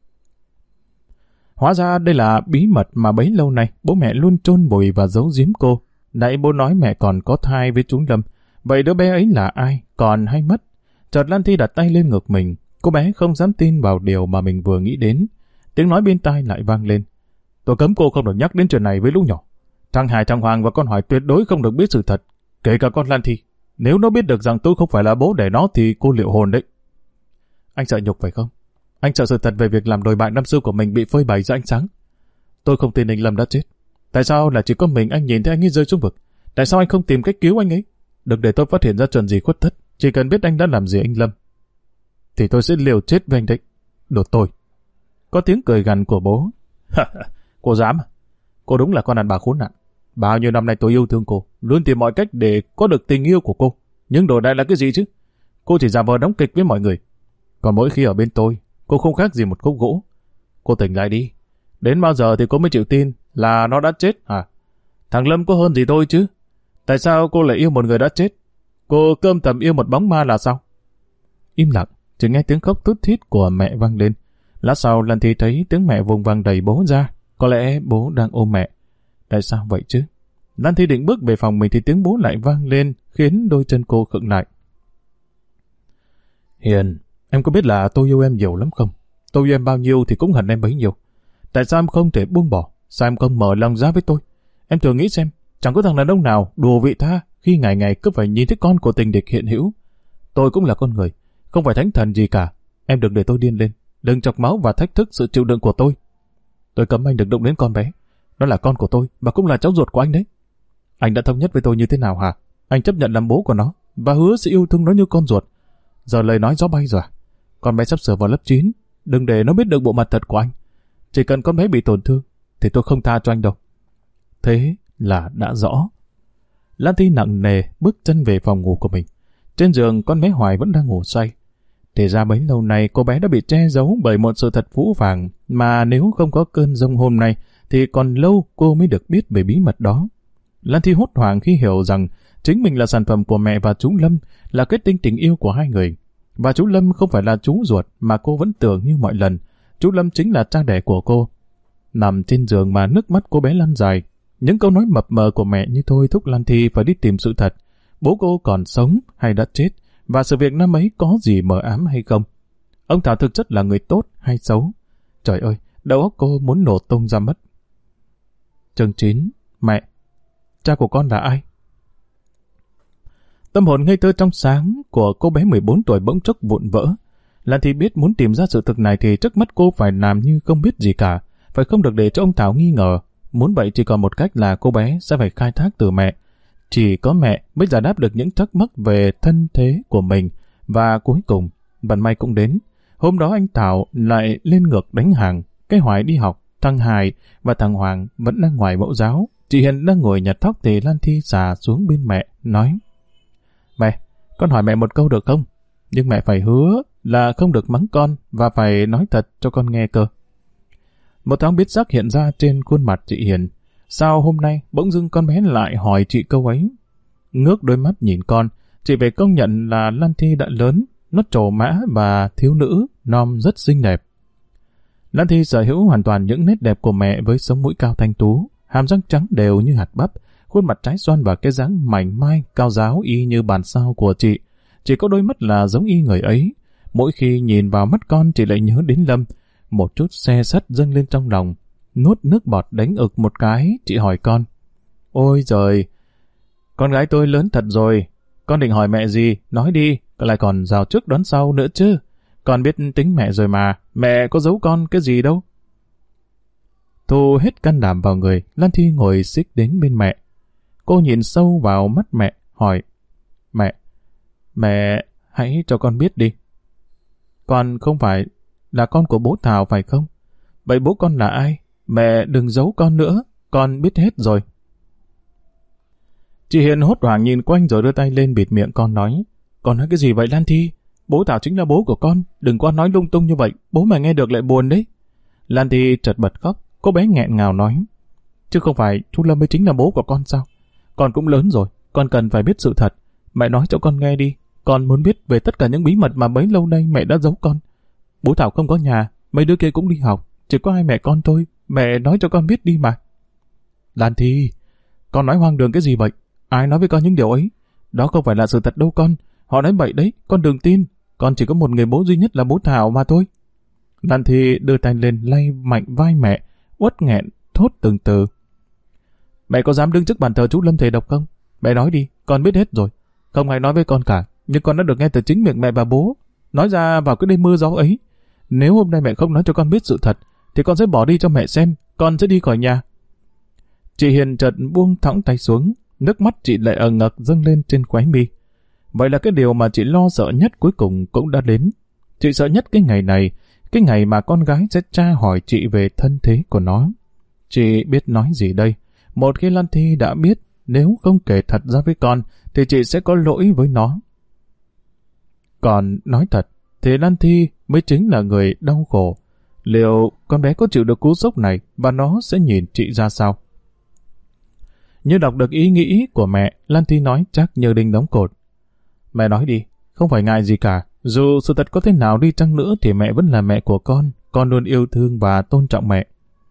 Hóa ra đây là bí mật mà bấy lâu nay bố mẹ luôn chôn vùi và giấu giếm cô. Nãy bố nói mẹ còn có thai với chú Lâm. Vậy đứa bé ấy là ai? Còn hay mất? Chợt Lan Thi đặt tay lên ngực mình. Cô bé không dám tin vào điều mà mình vừa nghĩ đến. Tiếng nói bên tai lại vang lên. Tôi cấm cô không được nhắc đến chuyện này với lũ nhỏ. Thằng Hải, thằng Hoàng và con Hỏi tuyệt đối không được biết sự thật. Kể cả con Lan Thi. Nếu nó biết được rằng tôi không phải là bố đẻ nó thì cô liệu hồn đấy. Anh sợ nhục phải không? Anh sợ sự thật về việc làm đồi bại năm xưa của mình bị phơi bày ra ánh sáng. Tôi không tin anh Lâm đã chết. Tại sao là chỉ có mình anh nhìn thấy anh ấy rơi xuống vực? Tại sao anh không tìm cách cứu anh ấy? Đừng để tôi phát hiện ra chuyện gì khuất tất. Chỉ cần biết anh đã làm gì anh Lâm, thì tôi sẽ liều chết với anh đấy. Đồ tôi. Có tiếng cười gằn của bố. Cô dám à? Cô đúng là con đàn bà khốn nạn. Bao nhiêu năm nay tôi yêu thương cô, luôn tìm mọi cách để có được tình yêu của cô. Nhưng đổi lại là cái gì chứ? Cô chỉ giả vờ đóng kịch với mọi người. Còn mỗi khi ở bên tôi, cô không khác gì một khúc gỗ. Cô tỉnh lại đi. Đến bao giờ thì cô mới chịu tin là nó đã chết hả? Thằng Lâm có hơn gì tôi chứ? Tại sao cô lại yêu một người đã chết? Cô cơm tầm yêu một bóng ma là sao? Im lặng, chỉ nghe tiếng khóc thút thít của mẹ vang lên. Lát sau Lan Thi thấy tiếng mẹ vùng vằng đẩy bố ra. Có lẽ bố đang ôm mẹ. Tại sao vậy chứ? Lan Thi định bước về phòng mình thì tiếng bố lại vang lên, khiến đôi chân cô khựng lại. Hiền, em có biết là tôi yêu em nhiều lắm không? Tôi yêu em bao nhiêu thì cũng hận em bấy nhiêu. Tại sao em không thể buông bỏ? Sao em không mở lòng ra với tôi? Em thử nghĩ xem, chẳng có thằng đàn ông nào đùa vị tha khi ngày ngày cứ phải nhìn thấy con của tình địch hiện hữu. Tôi cũng là con người, không phải thánh thần gì cả. Em đừng để tôi điên lên, đừng chọc máu và thách thức sự chịu đựng của tôi. Tôi cấm anh đừng động đến con bé. Nó là con của tôi và cũng là cháu ruột của anh đấy. Anh đã thống nhất với tôi như thế nào hả? Anh chấp nhận làm bố của nó và hứa sẽ yêu thương nó như con ruột. Giờ lời nói gió bay rồi. Con bé sắp sửa vào lớp 9. Đừng để nó biết được bộ mặt thật của anh. Chỉ cần con bé bị tổn thương thì tôi không tha cho anh đâu. Thế là đã rõ. Lan Thi nặng nề bước chân về phòng ngủ của mình. Trên giường con bé Hoài vẫn đang ngủ say. Thì ra bấy lâu nay cô bé đã bị che giấu bởi một sự thật phũ phàng mà nếu không có cơn giông hôm nay thì còn lâu cô mới được biết về bí mật đó. Lan Thi hốt hoảng khi hiểu rằng chính mình là sản phẩm của mẹ và chú Lâm, là kết tinh tình yêu của hai người. Và chú Lâm không phải là chú ruột mà cô vẫn tưởng như mọi lần. Chú Lâm chính là cha đẻ của cô. Nằm trên giường mà nước mắt cô bé lăn dài. Những câu nói mập mờ của mẹ như thôi thúc Lan Thi phải đi tìm sự thật. Bố cô còn sống hay đã chết? Và sự việc năm ấy có gì mờ ám hay không? Ông Thảo thực chất là người tốt hay xấu? Trời ơi, đầu óc cô muốn nổ tung ra mất. Chương 9. Mẹ. Cha của con là ai? Tâm hồn ngây thơ trong sáng của cô bé 14 tuổi bỗng chốc vụn vỡ. Lan Thi biết muốn tìm ra sự thực này thì trước mắt cô phải làm như không biết gì cả, phải không được để cho ông Thảo nghi ngờ. Muốn vậy chỉ còn một cách là cô bé sẽ phải khai thác từ mẹ. Chỉ có mẹ mới giải đáp được những thắc mắc về thân thế của mình. Và cuối cùng, vận may cũng đến. Hôm đó anh Thảo lại lên ngược đánh hàng. Cái Hoài đi học, thằng Hải và thằng Hoàng vẫn đang ngoài mẫu giáo. Chị Hiền đang ngồi nhặt tóc thì Lan Thi xà xuống bên mẹ, nói: Mẹ, con hỏi mẹ một câu được không? Nhưng mẹ phải hứa là không được mắng con và phải nói thật cho con nghe cơ. Một thoáng biết sắc hiện ra trên khuôn mặt chị Hiền. Sao hôm nay bỗng dưng con bé lại hỏi chị câu ấy? Ngước đôi mắt nhìn con, chị phải công nhận là Lan Thi đã lớn, nó trổ mã và thiếu nữ, non rất xinh đẹp. Lan Thi sở hữu hoàn toàn những nét đẹp của mẹ với sống mũi cao thanh tú, hàm răng trắng đều như hạt bắp, khuôn mặt trái xoan và cái dáng mảnh mai, cao ráo y như bàn sao của chị. Chỉ có đôi mắt là giống y người ấy. Mỗi khi nhìn vào mắt con chị lại nhớ đến Lâm. Một chút se sắt dâng lên trong lòng. Nuốt nước bọt đánh ực một cái, chị hỏi con. Ôi giời, con gái tôi lớn thật rồi. Con định hỏi mẹ gì, nói đi, lại còn rào trước đón sau nữa chứ. Con biết tính mẹ rồi mà, mẹ có giấu con cái gì đâu. Thu hết can đảm vào người, Lan Thi ngồi xích đến bên mẹ. Cô nhìn sâu vào mắt mẹ, hỏi. Mẹ hãy cho con biết đi. Con không phải là con của bố Thảo phải không? Vậy bố con là ai? Mẹ đừng giấu con nữa, con biết hết rồi. Chị Hiền hốt hoảng nhìn quanh rồi đưa tay lên bịt miệng con nói. Con nói cái gì vậy Lan Thi? Bố Thảo chính là bố của con, đừng có nói lung tung như vậy, bố mà nghe được lại buồn đấy. Lan Thi chợt bật khóc, cô bé nghẹn ngào nói. Chứ không phải chú Lâm mới chính là bố của con sao? Con cũng lớn rồi, con cần phải biết sự thật. Mẹ nói cho con nghe đi, con muốn biết về tất cả những bí mật mà bấy lâu nay mẹ đã giấu con. Bố Thảo không có nhà, mấy đứa kia cũng đi học, chỉ có hai mẹ con thôi, mẹ nói cho con biết đi mà. Lan Thi, con nói hoang đường cái gì vậy? Ai nói với con những điều ấy? Đó không phải là sự thật đâu con, họ nói bậy đấy, con đừng tin. Con chỉ có một người bố duy nhất là bố Thảo mà thôi. Lan Thi đưa tay lên lay mạnh vai mẹ, uất nghẹn, thốt từng từ. Mẹ có dám đứng trước bàn thờ chú Lâm thề độc không? Mẹ nói đi, con biết hết rồi. Không ai nói với con cả, nhưng con đã được nghe từ chính miệng mẹ và bố. Nói ra vào cái đêm mưa gió ấy. Nếu hôm nay mẹ không nói cho con biết sự thật, thì con sẽ bỏ đi cho mẹ xem, con sẽ đi khỏi nhà. Chị Hiền chợt buông thõng tay xuống, nước mắt chị lại ẩn ngực dâng lên trên khóe mi. Vậy là cái điều mà chị lo sợ nhất cuối cùng cũng đã đến. Chị sợ nhất cái ngày này, cái ngày mà con gái sẽ tra hỏi chị về thân thế của nó. Chị biết nói gì đây? Một khi Lan Thi đã biết, nếu không kể thật ra với con, thì chị sẽ có lỗi với nó. Còn nói thật, thì Lan Thi mới chính là người đau khổ. Liệu con bé có chịu được cú sốc này và nó sẽ nhìn chị ra sao? Như đọc được ý nghĩ của mẹ, Lan Thi nói chắc như đinh đóng cột. Mẹ nói đi, không phải ngại gì cả. Dù sự thật có thế nào đi chăng nữa thì mẹ vẫn là mẹ của con luôn yêu thương và tôn trọng mẹ.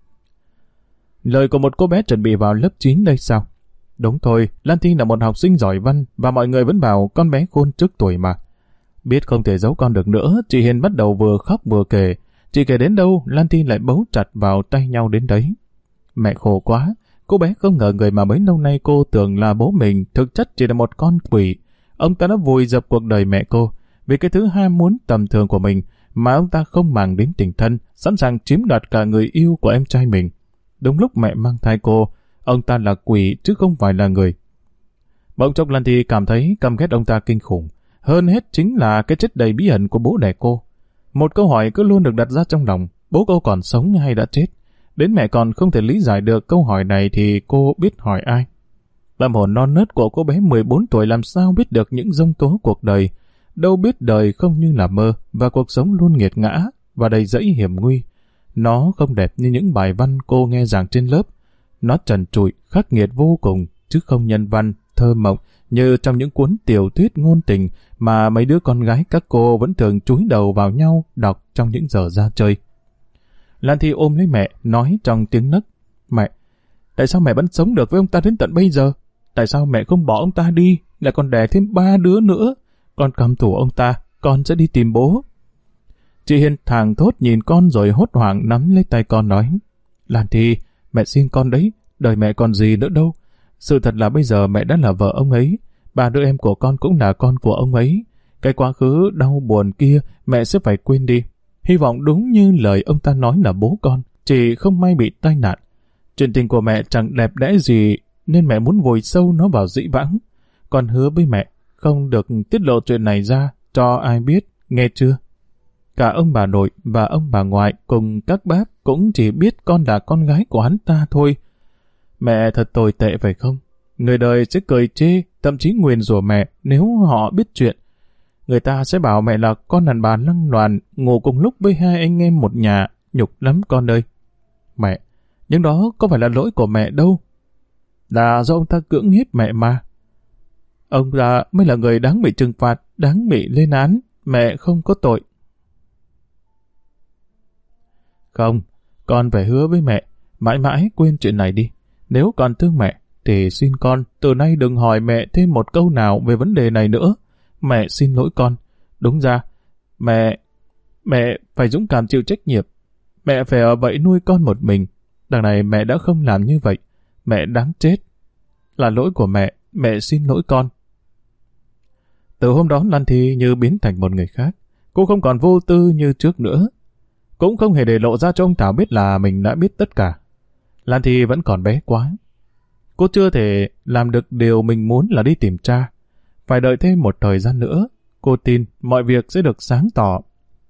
Lời của một cô bé chuẩn bị vào lớp 9 đây sao? Đúng thôi, Lan Thi là một học sinh giỏi văn và mọi người vẫn bảo con bé khôn trước tuổi mà. Biết không thể giấu con được nữa, chị Hiền bắt đầu vừa khóc vừa kể. Chị kể đến đâu, Lan Thi lại bấu chặt vào tay nhau đến đấy. Mẹ khổ quá, cô bé không ngờ người mà mấy lâu nay cô tưởng là bố mình thực chất chỉ là một con quỷ. Ông ta đã vùi dập cuộc đời mẹ cô vì cái thứ ham muốn tầm thường của mình mà ông ta không màng đến tình thân, sẵn sàng chiếm đoạt cả người yêu của em trai mình. Đúng lúc mẹ mang thai cô, ông ta là quỷ chứ không phải là người. Bỗng chốc Lan Thi cảm thấy căm ghét ông ta kinh khủng. Hơn hết chính là cái chết đầy bí ẩn của bố đẻ cô. Một câu hỏi cứ luôn được đặt ra trong lòng, bố cô còn sống hay đã chết? Đến mẹ còn không thể lý giải được câu hỏi này thì cô biết hỏi ai? Tâm hồn non nớt của cô bé 14 tuổi làm sao biết được những giông tố cuộc đời? Đâu biết đời không như là mơ và cuộc sống luôn nghiệt ngã và đầy rẫy hiểm nguy. Nó không đẹp như những bài văn cô nghe giảng trên lớp. Nó trần trụi, khắc nghiệt vô cùng, chứ không nhân văn, thơ mộng như trong những cuốn tiểu thuyết ngôn tình mà mấy đứa con gái các cô vẫn thường chúi đầu vào nhau đọc trong những giờ ra chơi. Lan Thi ôm lấy mẹ, nói trong tiếng nấc. Mẹ, tại sao mẹ vẫn sống được với ông ta đến tận bây giờ? Tại sao mẹ không bỏ ông ta đi, lại còn đẻ thêm 3 đứa nữa? Con căm thù ông ta, con sẽ đi tìm bố. Chị Hiền thảng thốt nhìn con rồi hốt hoảng nắm lấy tay con nói. Lan Thi, mẹ xin con đấy, đời mẹ còn gì nữa đâu. Sự thật là bây giờ mẹ đã là vợ ông ấy, 3 đứa em của con cũng là con của ông ấy. Cái quá khứ đau buồn kia mẹ sẽ phải quên đi. Hy vọng đúng như lời ông ta nói là bố con, chỉ không may bị tai nạn. Chuyện tình của mẹ chẳng đẹp đẽ gì nên mẹ muốn vùi sâu nó vào dĩ vãng. Con hứa với mẹ không được tiết lộ chuyện này ra cho ai biết, nghe chưa? Cả ông bà nội và ông bà ngoại cùng các bác cũng chỉ biết con là con gái của hắn ta thôi. Mẹ thật tồi tệ phải không? Người đời sẽ cười chê, thậm chí nguyền rủa mẹ nếu họ biết chuyện. Người ta sẽ bảo mẹ là con đàn bà lăng loàn, ngủ cùng lúc với 2 anh em một nhà, nhục lắm con ơi. Mẹ, nhưng đó có phải là lỗi của mẹ đâu. Là do ông ta cưỡng hiếp mẹ mà. Ông ta mới là người đáng bị trừng phạt, đáng bị lên án. mẹ không có tội. Không, con phải hứa với mẹ, mãi mãi quên chuyện này đi. Nếu con thương mẹ, thì xin con từ nay đừng hỏi mẹ thêm một câu nào về vấn đề này nữa. Mẹ xin lỗi con. Đúng ra, mẹ phải dũng cảm chịu trách nhiệm. Mẹ phải ở vậy nuôi con một mình. Đằng này mẹ đã không làm như vậy. Mẹ đáng chết. Là lỗi của mẹ xin lỗi con. Từ hôm đó Lan Thi như biến thành một người khác. Cô không còn vô tư như trước nữa. Cũng không hề để lộ ra cho ông Thảo biết là mình đã biết tất cả. Lan Thi vẫn còn bé quá. Cô chưa thể làm được điều mình muốn là đi tìm cha. Phải đợi thêm một thời gian nữa. Cô tin mọi việc sẽ được sáng tỏ.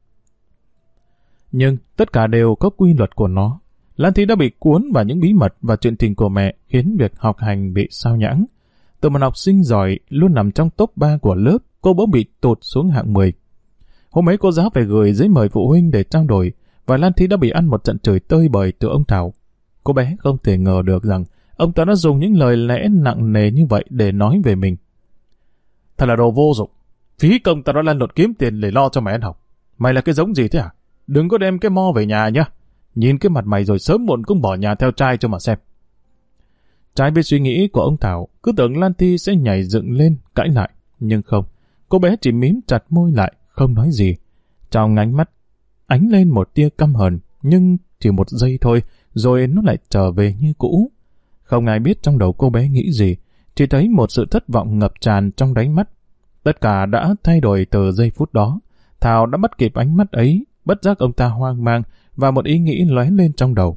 Nhưng tất cả đều có quy luật của nó. Lan Thi đã bị cuốn vào những bí mật và chuyện tình của mẹ, khiến việc học hành bị sao nhãng. Từ một học sinh giỏi luôn nằm trong top 3 của lớp, cô bỗng bị tụt xuống hạng 10. Hôm ấy cô giáo phải gửi giấy mời phụ huynh để trao đổi, và Lan Thi đã bị ăn một trận chửi tơi bời từ ông Thảo. Cô bé không thể ngờ được rằng ông ta đã dùng những lời lẽ nặng nề như vậy để nói về mình. Thật là đồ vô dụng. Phí công ta đã lăn lộn kiếm tiền để lo cho mày ăn học. Mày là cái giống gì thế à? Đừng có đem cái mo về nhà nhá. Nhìn cái mặt mày rồi sớm muộn cũng bỏ nhà theo trai cho mà xem. Trái với suy nghĩ của ông Thảo, cứ tưởng Lan Thi sẽ nhảy dựng lên, cãi lại. Nhưng không, cô bé chỉ mím chặt môi lại, không nói gì. Trong ánh mắt, ánh lên một tia căm hờn, nhưng chỉ một giây thôi, rồi nó lại trở về như cũ. Không ai biết trong đầu cô bé nghĩ gì, chỉ thấy một sự thất vọng ngập tràn trong đáy mắt. Tất cả đã thay đổi từ giây phút đó. Thảo đã bắt kịp ánh mắt ấy, bất giác ông ta hoang mang, và một ý nghĩ lóe lên trong đầu.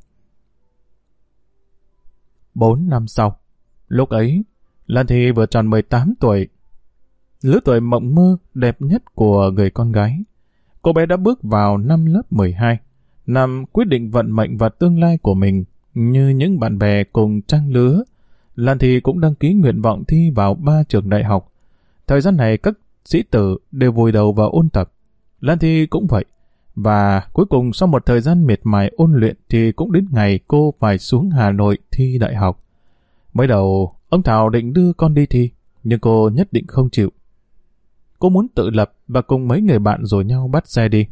4 năm sau, lúc ấy, Lan Thi vừa tròn 18 tuổi. Lứa tuổi mộng mơ đẹp nhất của người con gái. Cô bé đã bước vào năm lớp 12, năm quyết định vận mệnh và tương lai của mình. Như những bạn bè cùng trang lứa, Lan Thi cũng đăng ký nguyện vọng thi vào 3 trường đại học. Thời gian này các sĩ tử đều vùi đầu vào ôn tập. Lan Thi cũng vậy. Và cuối cùng sau một thời gian miệt mài ôn luyện thì cũng đến ngày cô phải xuống Hà Nội thi đại học. Mới đầu, ông Thảo định đưa con đi thi, nhưng cô nhất định không chịu. Cô muốn tự lập và cùng mấy người bạn rủ nhau bắt xe đi.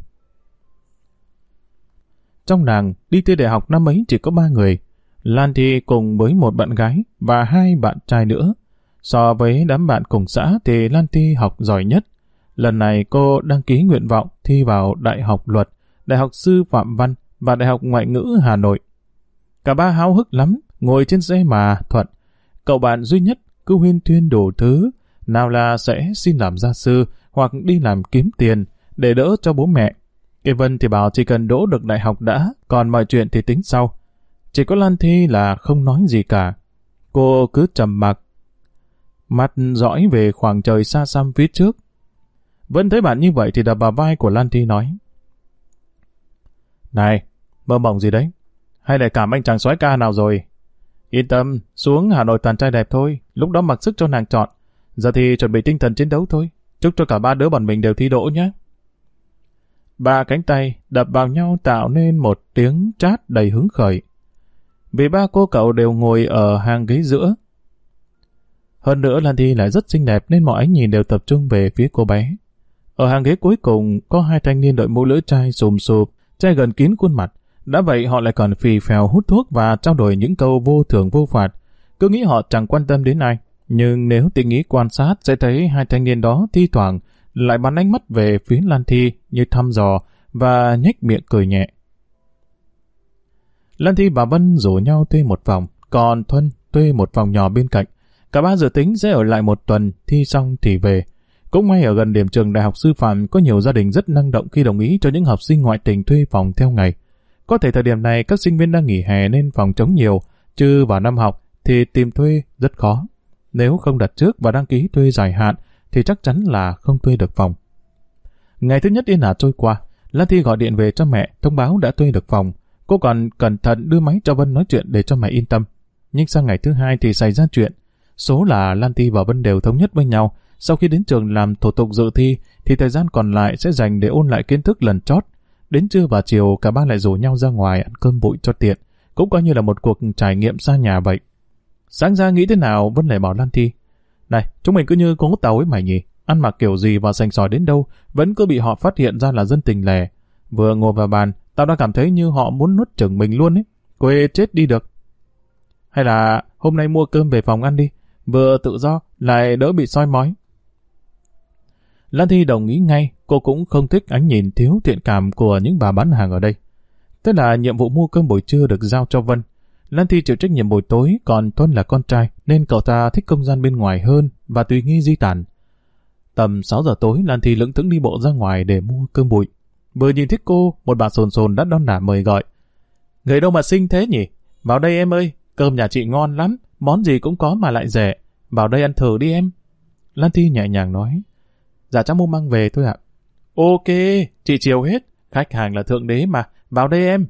Trong làng, đi thi đại học năm ấy chỉ có 3 người. Lan Thi cùng với một bạn gái và 2 bạn trai nữa. So với đám bạn cùng xã thì Lan Thi học giỏi nhất. Lần này cô đăng ký nguyện vọng thi vào Đại học Luật, Đại học Sư Phạm Văn và Đại học Ngoại ngữ Hà Nội. Cả ba háo hức lắm, ngồi trên xe mà thuận. Cậu bạn duy nhất cứ huyên thuyên đủ thứ, nào là sẽ xin làm gia sư hoặc đi làm kiếm tiền để đỡ cho bố mẹ. Cái Vân thì bảo chỉ cần đỗ được đại học đã, còn mọi chuyện thì tính sau. Chỉ có Lan Thi là không nói gì cả. Cô cứ trầm mặc, mắt dõi về khoảng trời xa xăm phía trước. Vân thấy bạn như vậy thì đập vào vai của Lan Thi nói: Này, mơ mộng gì đấy? Hay lại cảm anh chàng soái ca nào rồi? Yên tâm, xuống Hà Nội toàn trai đẹp thôi, lúc đó mặc sức cho nàng chọn. Giờ thì chuẩn bị tinh thần chiến đấu thôi. Chúc cho cả ba đứa bọn mình đều thi đỗ nhé. Ba cánh tay đập vào nhau tạo nên một tiếng trát đầy hứng khởi. Vì ba cô cậu đều ngồi ở hàng ghế giữa. Hơn nữa Lan Thi lại rất xinh đẹp nên mọi ánh nhìn đều tập trung về phía cô bé. Ở hàng ghế cuối cùng có 2 thanh niên đội mũ lưỡi chai sùm sụp, che gần kín khuôn mặt. Đã vậy họ lại còn phì phèo hút thuốc và trao đổi những câu vô thưởng vô phạt. Cứ nghĩ họ chẳng quan tâm đến ai. Nhưng nếu tỉ ý quan sát sẽ thấy 2 thanh niên đó thi thoảng lại bắn ánh mắt về phía Lan Thi như thăm dò và nhếch miệng cười nhẹ. Lan Thi và Vân rủ nhau thuê một phòng, còn Thuân thuê một phòng nhỏ bên cạnh. Cả ba dự tính sẽ ở lại một tuần, thi xong thì về. Cũng may ở gần điểm trường Đại học Sư phạm có nhiều gia đình rất năng động khi đồng ý cho những học sinh ngoại tình thuê phòng theo ngày. Có thể thời điểm này các sinh viên đang nghỉ hè nên phòng trống nhiều, chứ vào năm học thì tìm thuê rất khó. Nếu không đặt trước và đăng ký thuê dài hạn thì chắc chắn là không thuê được phòng. Ngày thứ nhất yên ả trôi qua, Lan Thi gọi điện về cho mẹ thông báo đã thuê được phòng. Cô còn cẩn thận đưa máy cho Vân nói chuyện để cho mẹ yên tâm. Nhưng sang ngày thứ 2 thì xảy ra chuyện. Số là Lan Thi và Vân đều thống nhất với nhau. Sau khi đến trường làm thủ tục dự thi thì thời gian còn lại sẽ dành để ôn lại kiến thức lần chót. Đến trưa và chiều cả ba lại rủ nhau ra ngoài ăn cơm bụi cho tiện. Cũng coi như là một cuộc trải nghiệm xa nhà vậy. Sáng ra nghĩ thế nào Vân lại bảo Lan Thi: Này, chúng mình cứ như con hút tàu ấy mày nhỉ? ăn mặc kiểu gì và sành sỏi đến đâu, vẫn cứ bị họ phát hiện ra là dân tình lẻ. Vừa ngồi vào bàn, tao đã cảm thấy như họ muốn nuốt chửng mình luôn ấy. Quê chết đi được. Hay là hôm nay mua cơm về phòng ăn đi, vừa tự do, lại đỡ bị soi mói. Lan Thi đồng ý ngay, cô cũng không thích ánh nhìn thiếu thiện cảm của những bà bán hàng ở đây. Thế là nhiệm vụ mua cơm buổi trưa được giao cho Vân. Lan Thi chịu trách nhiệm buổi tối, còn Tuân là con trai, nên cậu ta thích không gian bên ngoài hơn và tùy nghi di tản. Tầm 6 giờ tối, Lan Thi lững thững đi bộ ra ngoài để mua cơm bụi. Vừa nhìn thấy cô, một bà sồn sồn đã đon đả mời gọi. Người đâu mà xinh thế nhỉ? Vào đây em ơi, cơm nhà chị ngon lắm, món gì cũng có mà lại rẻ. Vào đây ăn thử đi em. Lan Thi nhẹ nhàng nói. Dạ cháu mua mang về thôi ạ. Ok, chị chiều hết, khách hàng là thượng đế mà, vào đây em.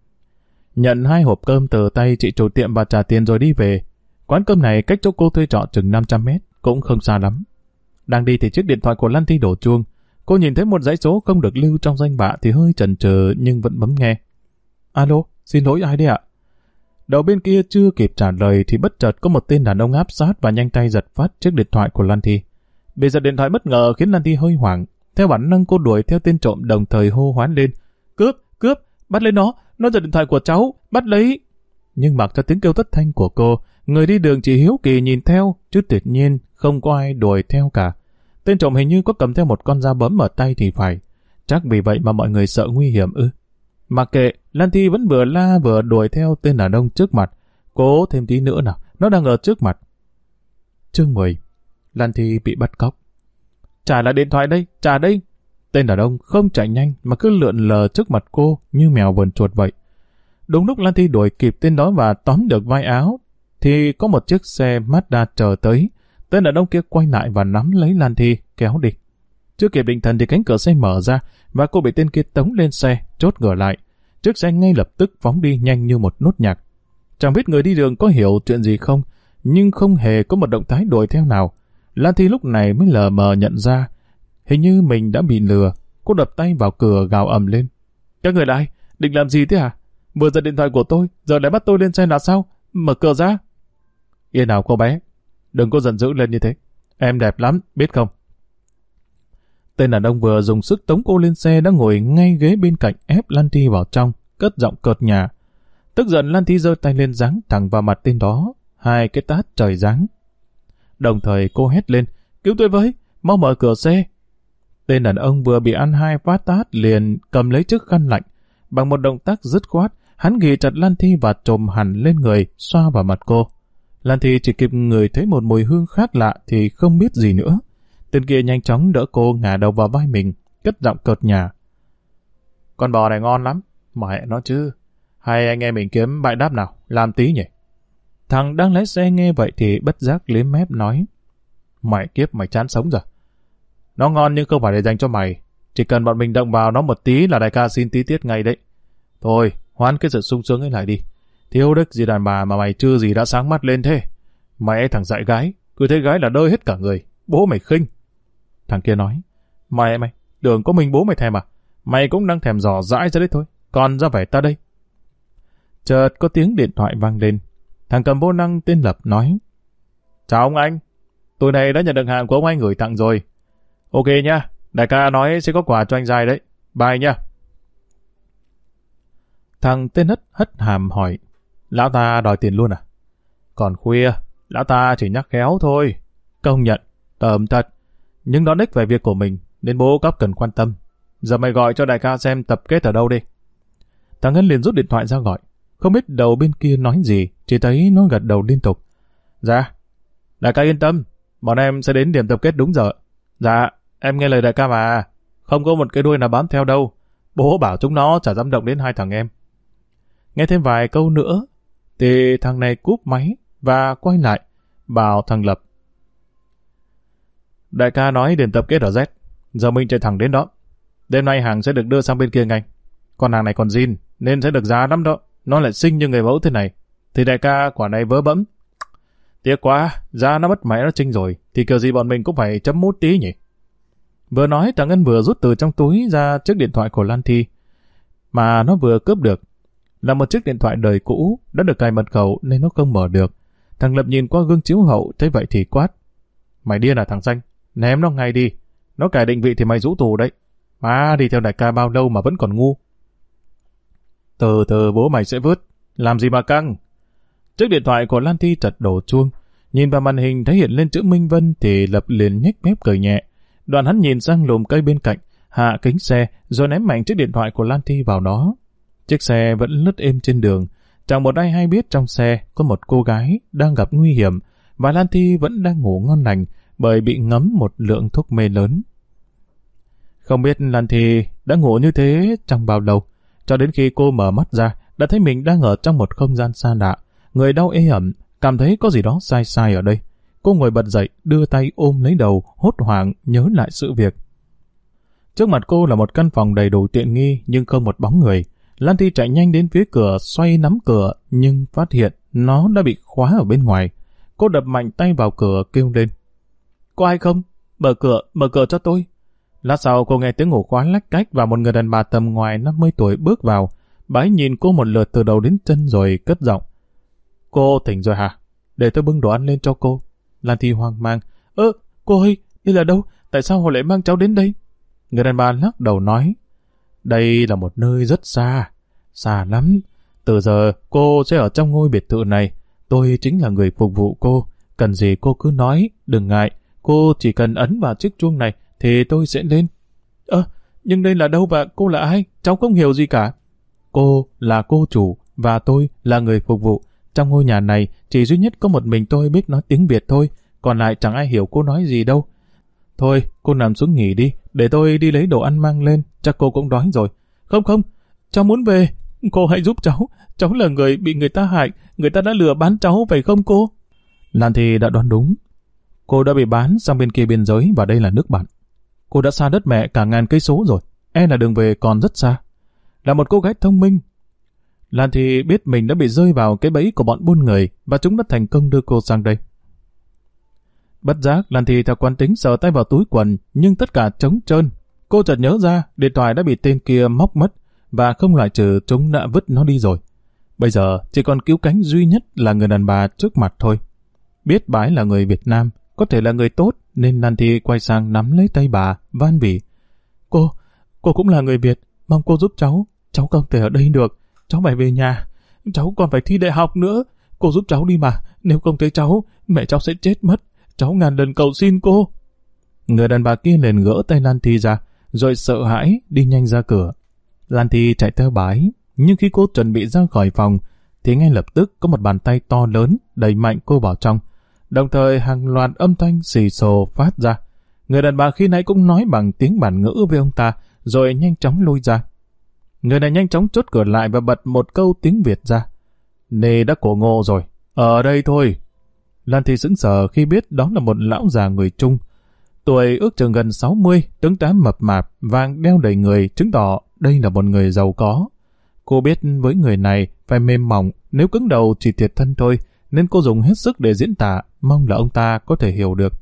Nhận 2 hộp cơm từ tay chị chủ tiệm và trả tiền rồi đi về. Quán cơm này cách chỗ cô thuê trọ chừng 500 mét, cũng không xa lắm. Đang đi thì chiếc điện thoại của Lan Thi đổ chuông. Cô nhìn thấy một dãy số không được lưu trong danh bạ thì hơi chần chừ nhưng vẫn bấm nghe. Alo, xin lỗi ai đấy ạ? Đầu bên kia chưa kịp trả lời thì bất chợt có một tên đàn ông áp sát và nhanh tay giật phát chiếc điện thoại của Lan Thi. Bị giật điện thoại bất ngờ khiến Lan Thi hơi hoảng. Theo bản năng cô đuổi theo tên trộm đồng thời hô hoán lên. Cướp, cướp, bắt lấy nó giật điện thoại của cháu, bắt lấy. Nhưng mặc cho tiếng kêu thất thanh của cô, người đi đường chỉ hiếu kỳ nhìn theo, chứ tuyệt nhiên không có ai đuổi theo cả. Tên trộm hình như có cầm theo một con dao bấm ở tay thì phải. Chắc vì vậy mà mọi người sợ nguy hiểm ư. Mặc kệ, Lan Thi vẫn vừa la vừa đuổi theo tên đàn ông trước mặt. Cố thêm tí nữa nào, nó đang ở trước mặt. Chương 10. Lan Thi bị bắt cóc. Trả lại điện thoại đây, trả đây. Tên đàn ông không chạy nhanh mà cứ lượn lờ trước mặt cô như mèo vờn chuột vậy. Đúng lúc Lan Thi đuổi kịp tên đó và tóm được vai áo, thì có một chiếc xe Mazda chờ tới. Tên đàn ông kia quay lại và nắm lấy Lan Thi, kéo đi. Chưa kịp định thần thì cánh cửa xe mở ra và cô bị tên kia tống lên xe, chốt cửa lại. Chiếc xe ngay lập tức phóng đi nhanh như một nốt nhạc. Chẳng biết người đi đường có hiểu chuyện gì không, nhưng không hề có một động thái đuổi theo nào. Lan Thi lúc này mới lờ mờ nhận ra, hình như mình đã bị lừa. Cô đập tay vào cửa gào ầm lên. Các người là ai? Định làm gì thế hả? Vừa giật điện thoại của tôi, giờ lại bắt tôi lên xe là sao? Mở cửa ra. Yên nào cô bé, đừng có giận dữ lên như thế. Em đẹp lắm, biết không? Tên đàn ông vừa dùng sức tống cô lên xe đã ngồi ngay ghế bên cạnh ép Lan Thi vào trong, cất giọng cợt nhả. Tức giận Lan Thi giơ tay lên giáng thẳng vào mặt tên đó, 2 cái tát trời giáng. Đồng thời cô hét lên, cứu tôi với, mau mở cửa xe. Tên đàn ông vừa bị ăn 2 phát tát liền cầm lấy chiếc khăn lạnh. Bằng một động tác dứt khoát, hắn ghì chặt Lan Thi và trồm hẳn lên người, xoa vào mặt cô. Lan Thi chỉ kịp ngửi thấy một mùi hương khác lạ thì không biết gì nữa. Tên kia nhanh chóng đỡ cô ngả đầu vào vai mình, cất giọng cợt nhả. Con bò này ngon lắm, mẹ nó chứ. Hay anh em mình kiếm bãi đáp nào, làm tí nhỉ? Thằng đang lái xe nghe vậy thì bất giác liếm mép nói. Mày kiếp mày chán sống rồi. Nó ngon nhưng không phải để dành cho mày. Chỉ cần bọn mình động vào nó một tí là đại ca xin tí tiết ngay đấy. Thôi, hoán cái sự sung sướng ấy lại đi. Thiếu đức gì đàn bà mà mày chưa gì đã sáng mắt lên thế. Mày thằng dại gái, cứ thấy gái là đơi hết cả người. Bố mày khinh. Thằng kia nói. Mày, đường có mình bố mày thèm à? Mày cũng đang thèm dò dãi ra đấy thôi. Còn ra vẻ ta đây. Chợt có tiếng điện thoại vang lên. Thằng cầm vô năng tên Lập nói. Chào ông anh. Tôi này đã nhận được hàng của ông anh gửi tặng rồi. Ok nha. Đại ca nói sẽ có quà cho anh Giai đấy. Bye nha. Thằng tên hất hàm hỏi. Lão ta đòi tiền luôn à? Còn khuya, lão ta chỉ nhắc khéo thôi. Công nhận, tởm thật. Nhưng nó đích về việc của mình, nên bố cóc cần quan tâm. Giờ mày gọi cho đại ca xem tập kết ở đâu đi. Thằng Ngân liền rút điện thoại ra gọi. Không biết đầu bên kia nói gì, chỉ thấy nó gật đầu liên tục. Dạ, đại ca yên tâm, bọn em sẽ đến điểm tập kết đúng giờ. Dạ, em nghe lời đại ca mà. Không có một cái đuôi nào bám theo đâu. Bố bảo chúng nó chả dám động đến 2 thằng em. Nghe thêm vài câu nữa, thì thằng này cúp máy và quay lại, bảo thằng Lập. Đại ca nói điểm tập kết ở Z, giờ mình chạy thẳng đến đó. Đêm nay hàng sẽ được đưa sang bên kia ngay. Con hàng này còn zin, nên sẽ được giá lắm đó. Nó lại xinh như người mẫu thế này, thì đại ca quả này vớ bẫm. Tiếc quá, giá nó mất máy nó trinh rồi, thì kiểu gì bọn mình cũng phải chấm mút tí nhỉ. Vừa nói thằng Ngân vừa rút từ trong túi ra chiếc điện thoại của Lan Thi, mà nó vừa cướp được. Là một chiếc điện thoại đời cũ, đã được cài mật khẩu nên nó không mở được. Thằng Lập nhìn qua gương chiếu hậu, thấy vậy thì quát. Mày điên à thằng Xanh? Ném nó ngay đi. Nó cải định vị thì mày rũ tù đấy. Má đi theo đại ca bao lâu mà vẫn còn ngu. Từ từ bố mày sẽ vứt. Làm gì mà căng. Chiếc điện thoại của Lan Thi chật đổ chuông. Nhìn vào màn hình thấy hiện lên chữ Minh Vân thì Lập liền nhếch mép cười nhẹ. Đoạn hắn nhìn sang lùm cây bên cạnh, hạ kính xe rồi ném mạnh chiếc điện thoại của Lan Thi vào đó. Chiếc xe vẫn lướt êm trên đường. Chẳng một ai hay biết trong xe có một cô gái đang gặp nguy hiểm và Lan Thi vẫn đang ngủ ngon lành bởi bị ngấm một lượng thuốc mê lớn. Không biết Lan Thi đã ngủ như thế trong bao lâu, cho đến khi cô mở mắt ra đã thấy mình đang ở trong một không gian xa lạ. Người đau ê ẩm, cảm thấy có gì đó sai sai ở đây. Cô ngồi bật dậy, đưa tay ôm lấy đầu, hốt hoảng nhớ lại sự việc. Trước mặt cô là một căn phòng đầy đủ tiện nghi nhưng không một bóng người. Lan Thi chạy nhanh đến phía cửa, xoay nắm cửa nhưng phát hiện nó đã bị khóa ở bên ngoài. Cô đập mạnh tay vào cửa kêu lên. Có ai không? Mở cửa cho tôi. Lát sau cô nghe tiếng ổ khóa lách cách và một người đàn bà tầm ngoài 50 tuổi bước vào. Bà ấy nhìn cô một lượt từ đầu đến chân rồi cất giọng. Cô tỉnh rồi hả? Để tôi bưng đồ ăn lên cho cô. Lan Thi hoang mang. Cô ơi, đây là đâu? Tại sao họ lại mang cháu đến đây? Người đàn bà lắc đầu nói. Đây là một nơi rất xa. Xa lắm. Từ giờ cô sẽ ở trong ngôi biệt thự này. Tôi chính là người phục vụ cô. Cần gì cô cứ nói, đừng ngại. Cô chỉ cần ấn vào chiếc chuông này thì tôi sẽ lên. Nhưng đây là đâu và cô là ai? Cháu không hiểu gì cả. Cô là cô chủ và tôi là người phục vụ. Trong ngôi nhà này chỉ duy nhất có một mình tôi biết nói tiếng Việt thôi. Còn lại chẳng ai hiểu cô nói gì đâu. Thôi, cô nằm xuống nghỉ đi. Để tôi đi lấy đồ ăn mang lên. Chắc cô cũng đói rồi. Không, cháu muốn về. Cô hãy giúp cháu. Cháu là người bị người ta hại. Người ta đã lừa bán cháu, phải không cô? Lan Thi đã đoán đúng. Cô đã bị bán sang bên kia biên giới và đây là nước bạn. Cô đã xa đất mẹ cả ngàn cây số rồi. E là đường về còn rất xa. Là một cô gái thông minh. Lan Thi biết mình đã bị rơi vào cái bẫy của bọn buôn người và chúng đã thành công đưa cô sang đây. Bất giác, Lan Thi theo quán tính sờ tay vào túi quần nhưng tất cả trống trơn. Cô chợt nhớ ra điện thoại đã bị tên kia móc mất và không loại trừ chúng đã vứt nó đi rồi. Bây giờ chỉ còn cứu cánh duy nhất là người đàn bà trước mặt thôi. Biết bà ấy là người Việt Nam, có thể là người tốt nên Lan Thi quay sang nắm lấy tay bà, van vỉ. Cô cũng là người Việt, mong cô giúp cháu. Cháu không thể ở đây được. Cháu phải về nhà. Cháu còn phải thi đại học nữa. Cô giúp cháu đi mà. Nếu không thấy cháu, mẹ cháu sẽ chết mất. Cháu ngàn lần cầu xin cô. Người đàn bà kia liền gỡ tay Lan Thi ra, rồi sợ hãi đi nhanh ra cửa. Lan Thi chạy theo bà ấy, nhưng khi cô chuẩn bị ra khỏi phòng, thì ngay lập tức có một bàn tay to lớn đẩy mạnh cô vào trong. Đồng thời hàng loạt âm thanh xì xồ phát ra. Người đàn bà khi nãy cũng nói bằng tiếng bản ngữ với ông ta, rồi nhanh chóng lui ra. Người này nhanh chóng chốt cửa lại và bật một câu tiếng Việt ra. Nê đã cổ ngộ rồi, ở đây thôi. Lan Thi sững sờ khi biết đó là một lão già người Trung. Tuổi ước chừng gần 60, tướng tá mập mạp, vàng đeo đầy người, chứng tỏ đây là một người giàu có. Cô biết với người này phải mềm mỏng, nếu cứng đầu chỉ thiệt thân thôi, nên cô dùng hết sức để diễn tả, mong là ông ta có thể hiểu được.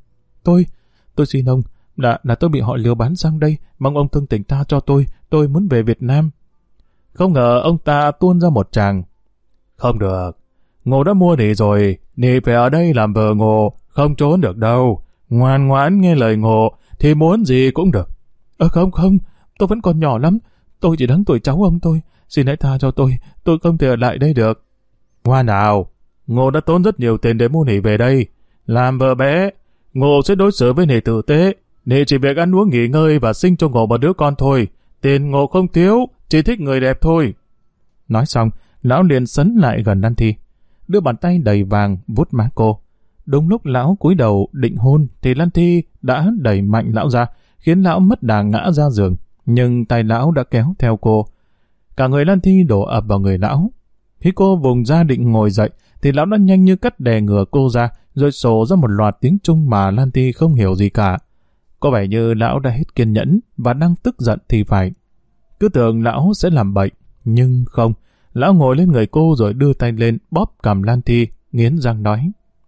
Tôi xin ông, là tôi bị họ lừa bán sang đây, mong ông thương tình tha cho tôi muốn về Việt Nam. Không ngờ ông ta tuôn ra một tràng. Không được, Ngô đã mua nị rồi, nị phải ở đây làm vợ Ngô, không trốn được đâu. Ngoan ngoãn nghe lời Ngô, thì muốn gì cũng được. Không, tôi vẫn còn nhỏ lắm, tôi chỉ đáng tuổi cháu ông thôi, xin hãy tha cho tôi không thể ở lại đây được. Ngoan nào, Ngô đã tốn rất nhiều tiền để mua nị về đây. Làm vợ bé, Ngô sẽ đối xử với nị tử tế, nị chỉ việc ăn uống nghỉ ngơi và sinh cho Ngô một đứa con thôi. Tiền Ngô không thiếu, chỉ thích người đẹp thôi. Nói xong, lão liền sấn lại gần Lan Thi, đưa bàn tay đầy vàng vuốt má cô. Đúng lúc lão cúi đầu định hôn thì Lan Thi đã đẩy mạnh lão ra, khiến lão mất đà ngã ra giường. Nhưng tay lão đã kéo theo cô. Cả người Lan Thi đổ ập vào người lão. Khi cô vùng ra định ngồi dậy thì lão đã nhanh như cắt đè ngửa cô ra, rồi sổ ra một loạt tiếng Trung mà Lan Thi không hiểu gì cả. Có vẻ như lão đã hết kiên nhẫn và đang tức giận thì phải. Cứ tưởng lão sẽ làm bậy, nhưng không. Lão ngồi lên người cô rồi đưa tay lên bóp cằm Lan Thi, nghiến răng nói.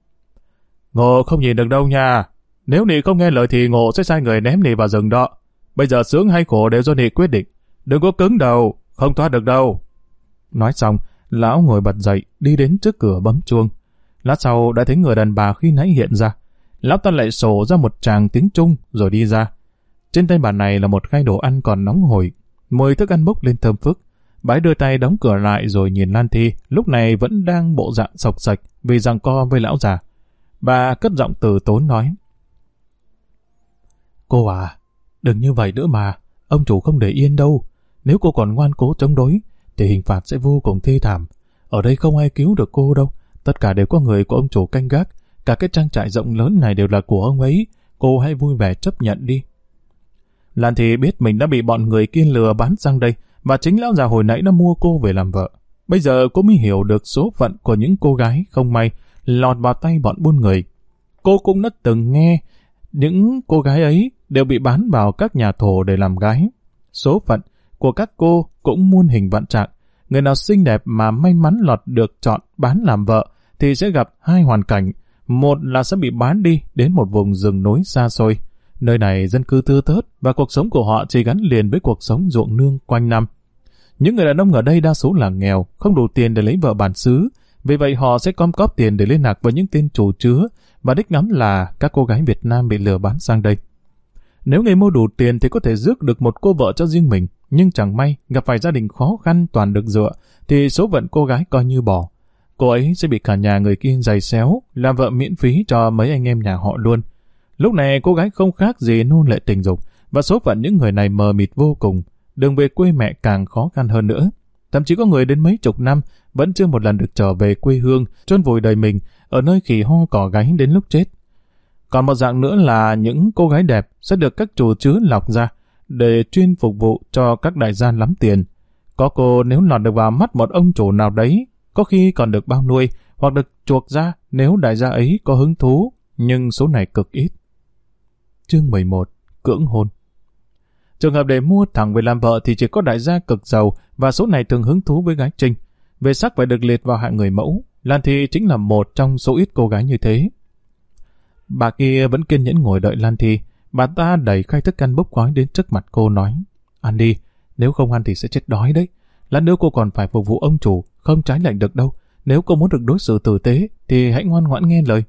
Ngô không nhìn được đâu nha. Nếu nị không nghe lời thì Ngô sẽ sai người ném nị vào rừng đó. Bây giờ sướng hay khổ đều do nị quyết định. Đừng có cứng đầu, không thoát được đâu. Nói xong, lão ngồi bật dậy, đi đến trước cửa bấm chuông. Lát sau đã thấy người đàn bà khi nãy hiện ra. Lão ta lại sổ ra một tràng tiếng Trung rồi đi ra. Trên tay bà này là một khay đồ ăn còn nóng hổi, mùi thức ăn bốc lên thơm phức. Bà ấy đưa tay đóng cửa lại rồi nhìn Lan Thi, lúc này vẫn đang bộ dạng sộc sạch vì giằng co với lão già. Bà cất giọng từ tốn nói: Cô à, đừng như vậy nữa mà, ông chủ không để yên đâu. Nếu cô còn ngoan cố chống đối, thì hình phạt sẽ vô cùng thê thảm. Ở đây không ai cứu được cô đâu, tất cả đều có người của ông chủ canh gác. Cả cái trang trại rộng lớn này đều là của ông ấy, cô hãy vui vẻ chấp nhận đi. Lan Thi biết mình đã bị bọn người kia lừa bán sang đây, và chính lão già hồi nãy đã mua cô về làm vợ. Bây giờ cô mới hiểu được số phận của những cô gái không may lọt vào tay bọn buôn người. Cô cũng đã từng nghe những cô gái ấy đều bị bán vào các nhà thổ để làm gái. Số phận của các cô cũng muôn hình vạn trạng. Người nào xinh đẹp mà may mắn lọt được chọn bán làm vợ thì sẽ gặp hai hoàn cảnh. Một là sẽ bị bán đi đến một vùng rừng núi xa xôi. Nơi này dân cư thưa thớt và cuộc sống của họ chỉ gắn liền với cuộc sống ruộng nương quanh năm. Những người đàn ông ở đây đa số là nghèo, không đủ tiền để lấy vợ bản xứ. Vì vậy họ sẽ gom góp tiền để liên lạc với những tên chủ chứa và đích ngắm là các cô gái Việt Nam bị lừa bán sang đây. Nếu người mua đủ tiền thì có thể rước được một cô vợ cho riêng mình, nhưng chẳng may gặp phải gia đình khó khăn toàn được dựa thì số phận cô gái coi như bỏ. Cô ấy sẽ bị cả nhà người kia giày xéo, làm vợ miễn phí cho mấy anh em nhà họ luôn. Lúc này cô gái không khác gì nô lệ tình dục, và số phận những người này mờ mịt vô cùng. Đường về quê mẹ càng khó khăn hơn nữa. Thậm chí có người đến mấy chục năm vẫn chưa một lần được trở về quê hương, chôn vùi đời mình ở nơi khỉ ho cỏ gáy đến lúc chết. Còn một dạng nữa là những cô gái đẹp sẽ được các chủ chứa lọc ra để chuyên phục vụ cho các đại gia lắm tiền. Có cô nếu lọt được vào mắt một ông chủ nào đấy, có khi còn được bao nuôi hoặc được chuộc ra nếu đại gia ấy có hứng thú, nhưng số này cực ít. Chương 11. Cưỡng hôn. Trường hợp để mua thẳng về làm vợ thì chỉ có đại gia cực giàu, và số này thường hứng thú với gái trinh. Về sắc phải được liệt vào hạng người mẫu. Lan Thi chính là một trong số ít cô gái như thế. Bà kia vẫn kiên nhẫn ngồi đợi Lan Thi. Bà ta đẩy khay thức ăn bốc khói đến trước mặt cô nói: Ăn đi, nếu không ăn thì sẽ chết đói đấy. Lát nữa cô còn phải phục vụ ông chủ, không trái lệnh được đâu. Nếu cô muốn được đối xử tử tế thì hãy ngoan ngoãn nghe lời.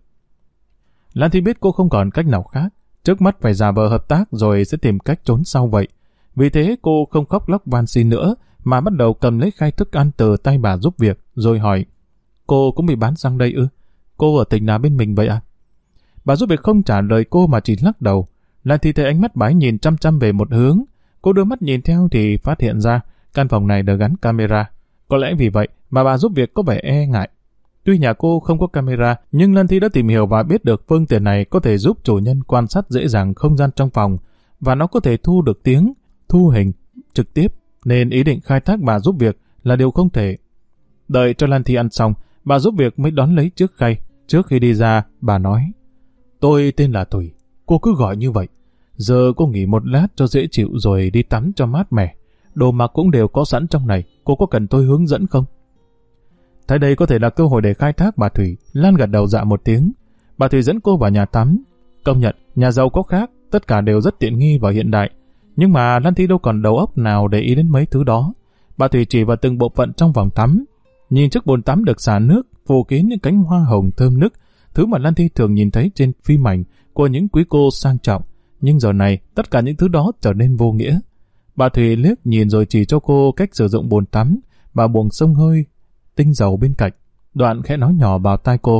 Lan Thi biết cô không còn cách nào khác, trước mắt phải giả vờ hợp tác rồi sẽ tìm cách trốn sau vậy. Vì thế cô không khóc lóc van xin nữa, mà bắt đầu cầm lấy khay thức ăn từ tay bà giúp việc, rồi hỏi: Cô cũng bị bán sang đây ư? Cô ở tỉnh nào bên mình vậy ạ? Bà giúp việc không trả lời cô mà chỉ lắc đầu. Lan Thi thấy ánh mắt bà ấy nhìn chăm chăm về một hướng. Cô đưa mắt nhìn theo thì phát hiện ra căn phòng này được gắn camera. Có lẽ vì vậy mà bà giúp việc có vẻ e ngại. Tuy nhà cô không có camera, nhưng Lan Thi đã tìm hiểu và biết được phương tiện này có thể giúp chủ nhân quan sát dễ dàng không gian trong phòng, và nó có thể thu được tiếng, thu hình trực tiếp, nên ý định khai thác bà giúp việc là điều không thể. Đợi cho Lan Thi ăn xong, bà giúp việc mới đón lấy chiếc khay. Trước khi đi ra, bà nói: Tôi tên là Thủy, cô cứ gọi như vậy. Giờ cô nghỉ một lát cho dễ chịu rồi đi tắm cho mát mẻ. Đồ mặc cũng đều có sẵn trong này, cô có cần tôi hướng dẫn không? Thấy đây có thể là cơ hội để khai thác bà Thủy, Lan gật đầu dạ một tiếng. Bà Thủy dẫn cô vào nhà tắm. Công nhận, nhà giàu có khác, tất cả đều rất tiện nghi và hiện đại. Nhưng mà Lan Thi đâu còn đầu óc nào để ý đến mấy thứ đó. Bà Thủy chỉ vào từng bộ phận trong phòng tắm. Nhìn chiếc bồn tắm được xả nước, phủ kín những cánh hoa hồng thơm nức, thứ mà Lan Thi thường nhìn thấy trên phim ảnh của những quý cô sang trọng. Nhưng giờ này, tất cả những thứ đó trở nên vô nghĩa. Bà Thủy liếc nhìn rồi chỉ cho cô cách sử dụng bồn tắm và buồng xông hơi tinh dầu bên cạnh. Đoạn khẽ nói nhỏ vào tai cô: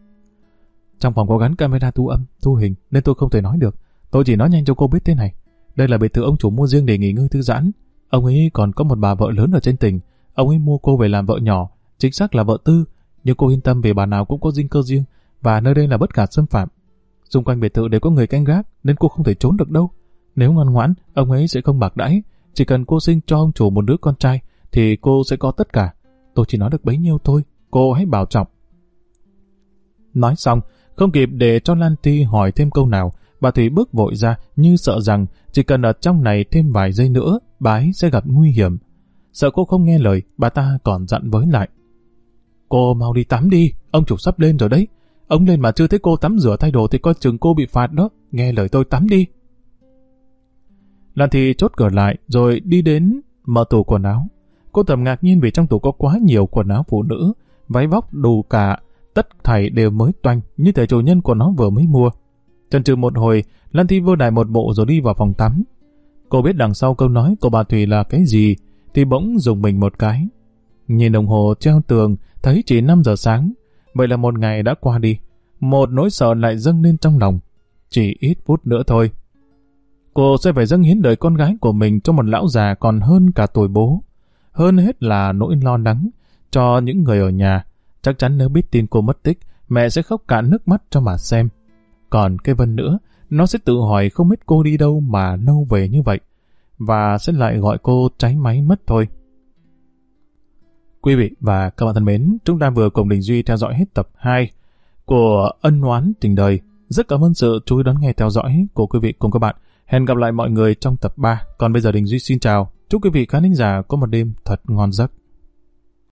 Trong phòng có gắn camera thu âm, thu hình nên tôi không thể nói được. Tôi chỉ nói nhanh cho cô biết thế này. Đây là biệt thự ông chủ mua riêng để nghỉ ngơi thư giãn. Ông ấy còn có một bà vợ lớn ở trên tỉnh. Ông ấy mua cô về làm vợ nhỏ, chính xác là vợ tư. Nhưng cô yên tâm vì bà nào cũng có dinh cơ riêng, và nơi đây là bất khả xâm phạm. Xung quanh biệt thự đều có người canh gác nên cô không thể trốn được đâu. Nếu ngoan ngoãn, ông ấy sẽ không bạc đãi. Chỉ cần cô sinh cho ông chủ một đứa con trai thì cô sẽ có tất cả. Tôi chỉ nói được bấy nhiêu thôi, cô hãy bảo trọng. Nói xong, không kịp để cho Lan Thi hỏi thêm câu nào, bà Thủy bước vội ra như sợ rằng chỉ cần ở trong này thêm vài giây nữa, bà ấy sẽ gặp nguy hiểm. Sợ cô không nghe lời, bà ta còn dặn với lại: Cô mau đi tắm đi, ông chủ sắp lên rồi đấy. Ông lên mà chưa thấy cô tắm rửa thay đồ thì coi chừng cô bị phạt đó. Nghe lời tôi tắm đi. Lan Thi chốt cửa lại rồi đi đến mở tủ quần áo. Cô thầm ngạc nhiên vì trong tủ có quá nhiều quần áo phụ nữ, váy vóc đủ cả, tất thảy đều mới toanh như thể chủ nhân của nó vừa mới mua. Chần chừ một hồi, Lan Thi vô đại một bộ rồi đi vào phòng tắm. Cô biết đằng sau câu nói của bà Thủy là cái gì, thì bỗng rùng mình một cái. Nhìn đồng hồ treo tường, thấy chỉ 5 giờ sáng. Vậy là một ngày đã qua đi. Một nỗi sợ lại dâng lên trong lòng. Chỉ ít phút nữa thôi. Cô sẽ phải dâng hiến đời con gái của mình cho một lão già còn hơn cả tuổi bố. Hơn hết là nỗi lo lắng cho những người ở nhà. Chắc chắn nếu biết tin cô mất tích, mẹ sẽ khóc cạn nước mắt cho mà xem. Còn cái Vân nữa, nó sẽ tự hỏi không biết cô đi đâu mà lâu về như vậy. Và sẽ lại gọi cô cháy máy mất thôi. Quý vị và các bạn thân mến, chúng ta vừa cùng Đình Duy theo dõi hết tập 2 của Ân Oán Tình Đời. Rất cảm ơn sự chú ý đón nghe theo dõi của quý vị cùng các bạn. Hẹn gặp lại mọi người trong tập 3. Còn bây giờ Đình Duy xin chào. Chúc quý vị khán thính giả có một đêm thật ngon giấc.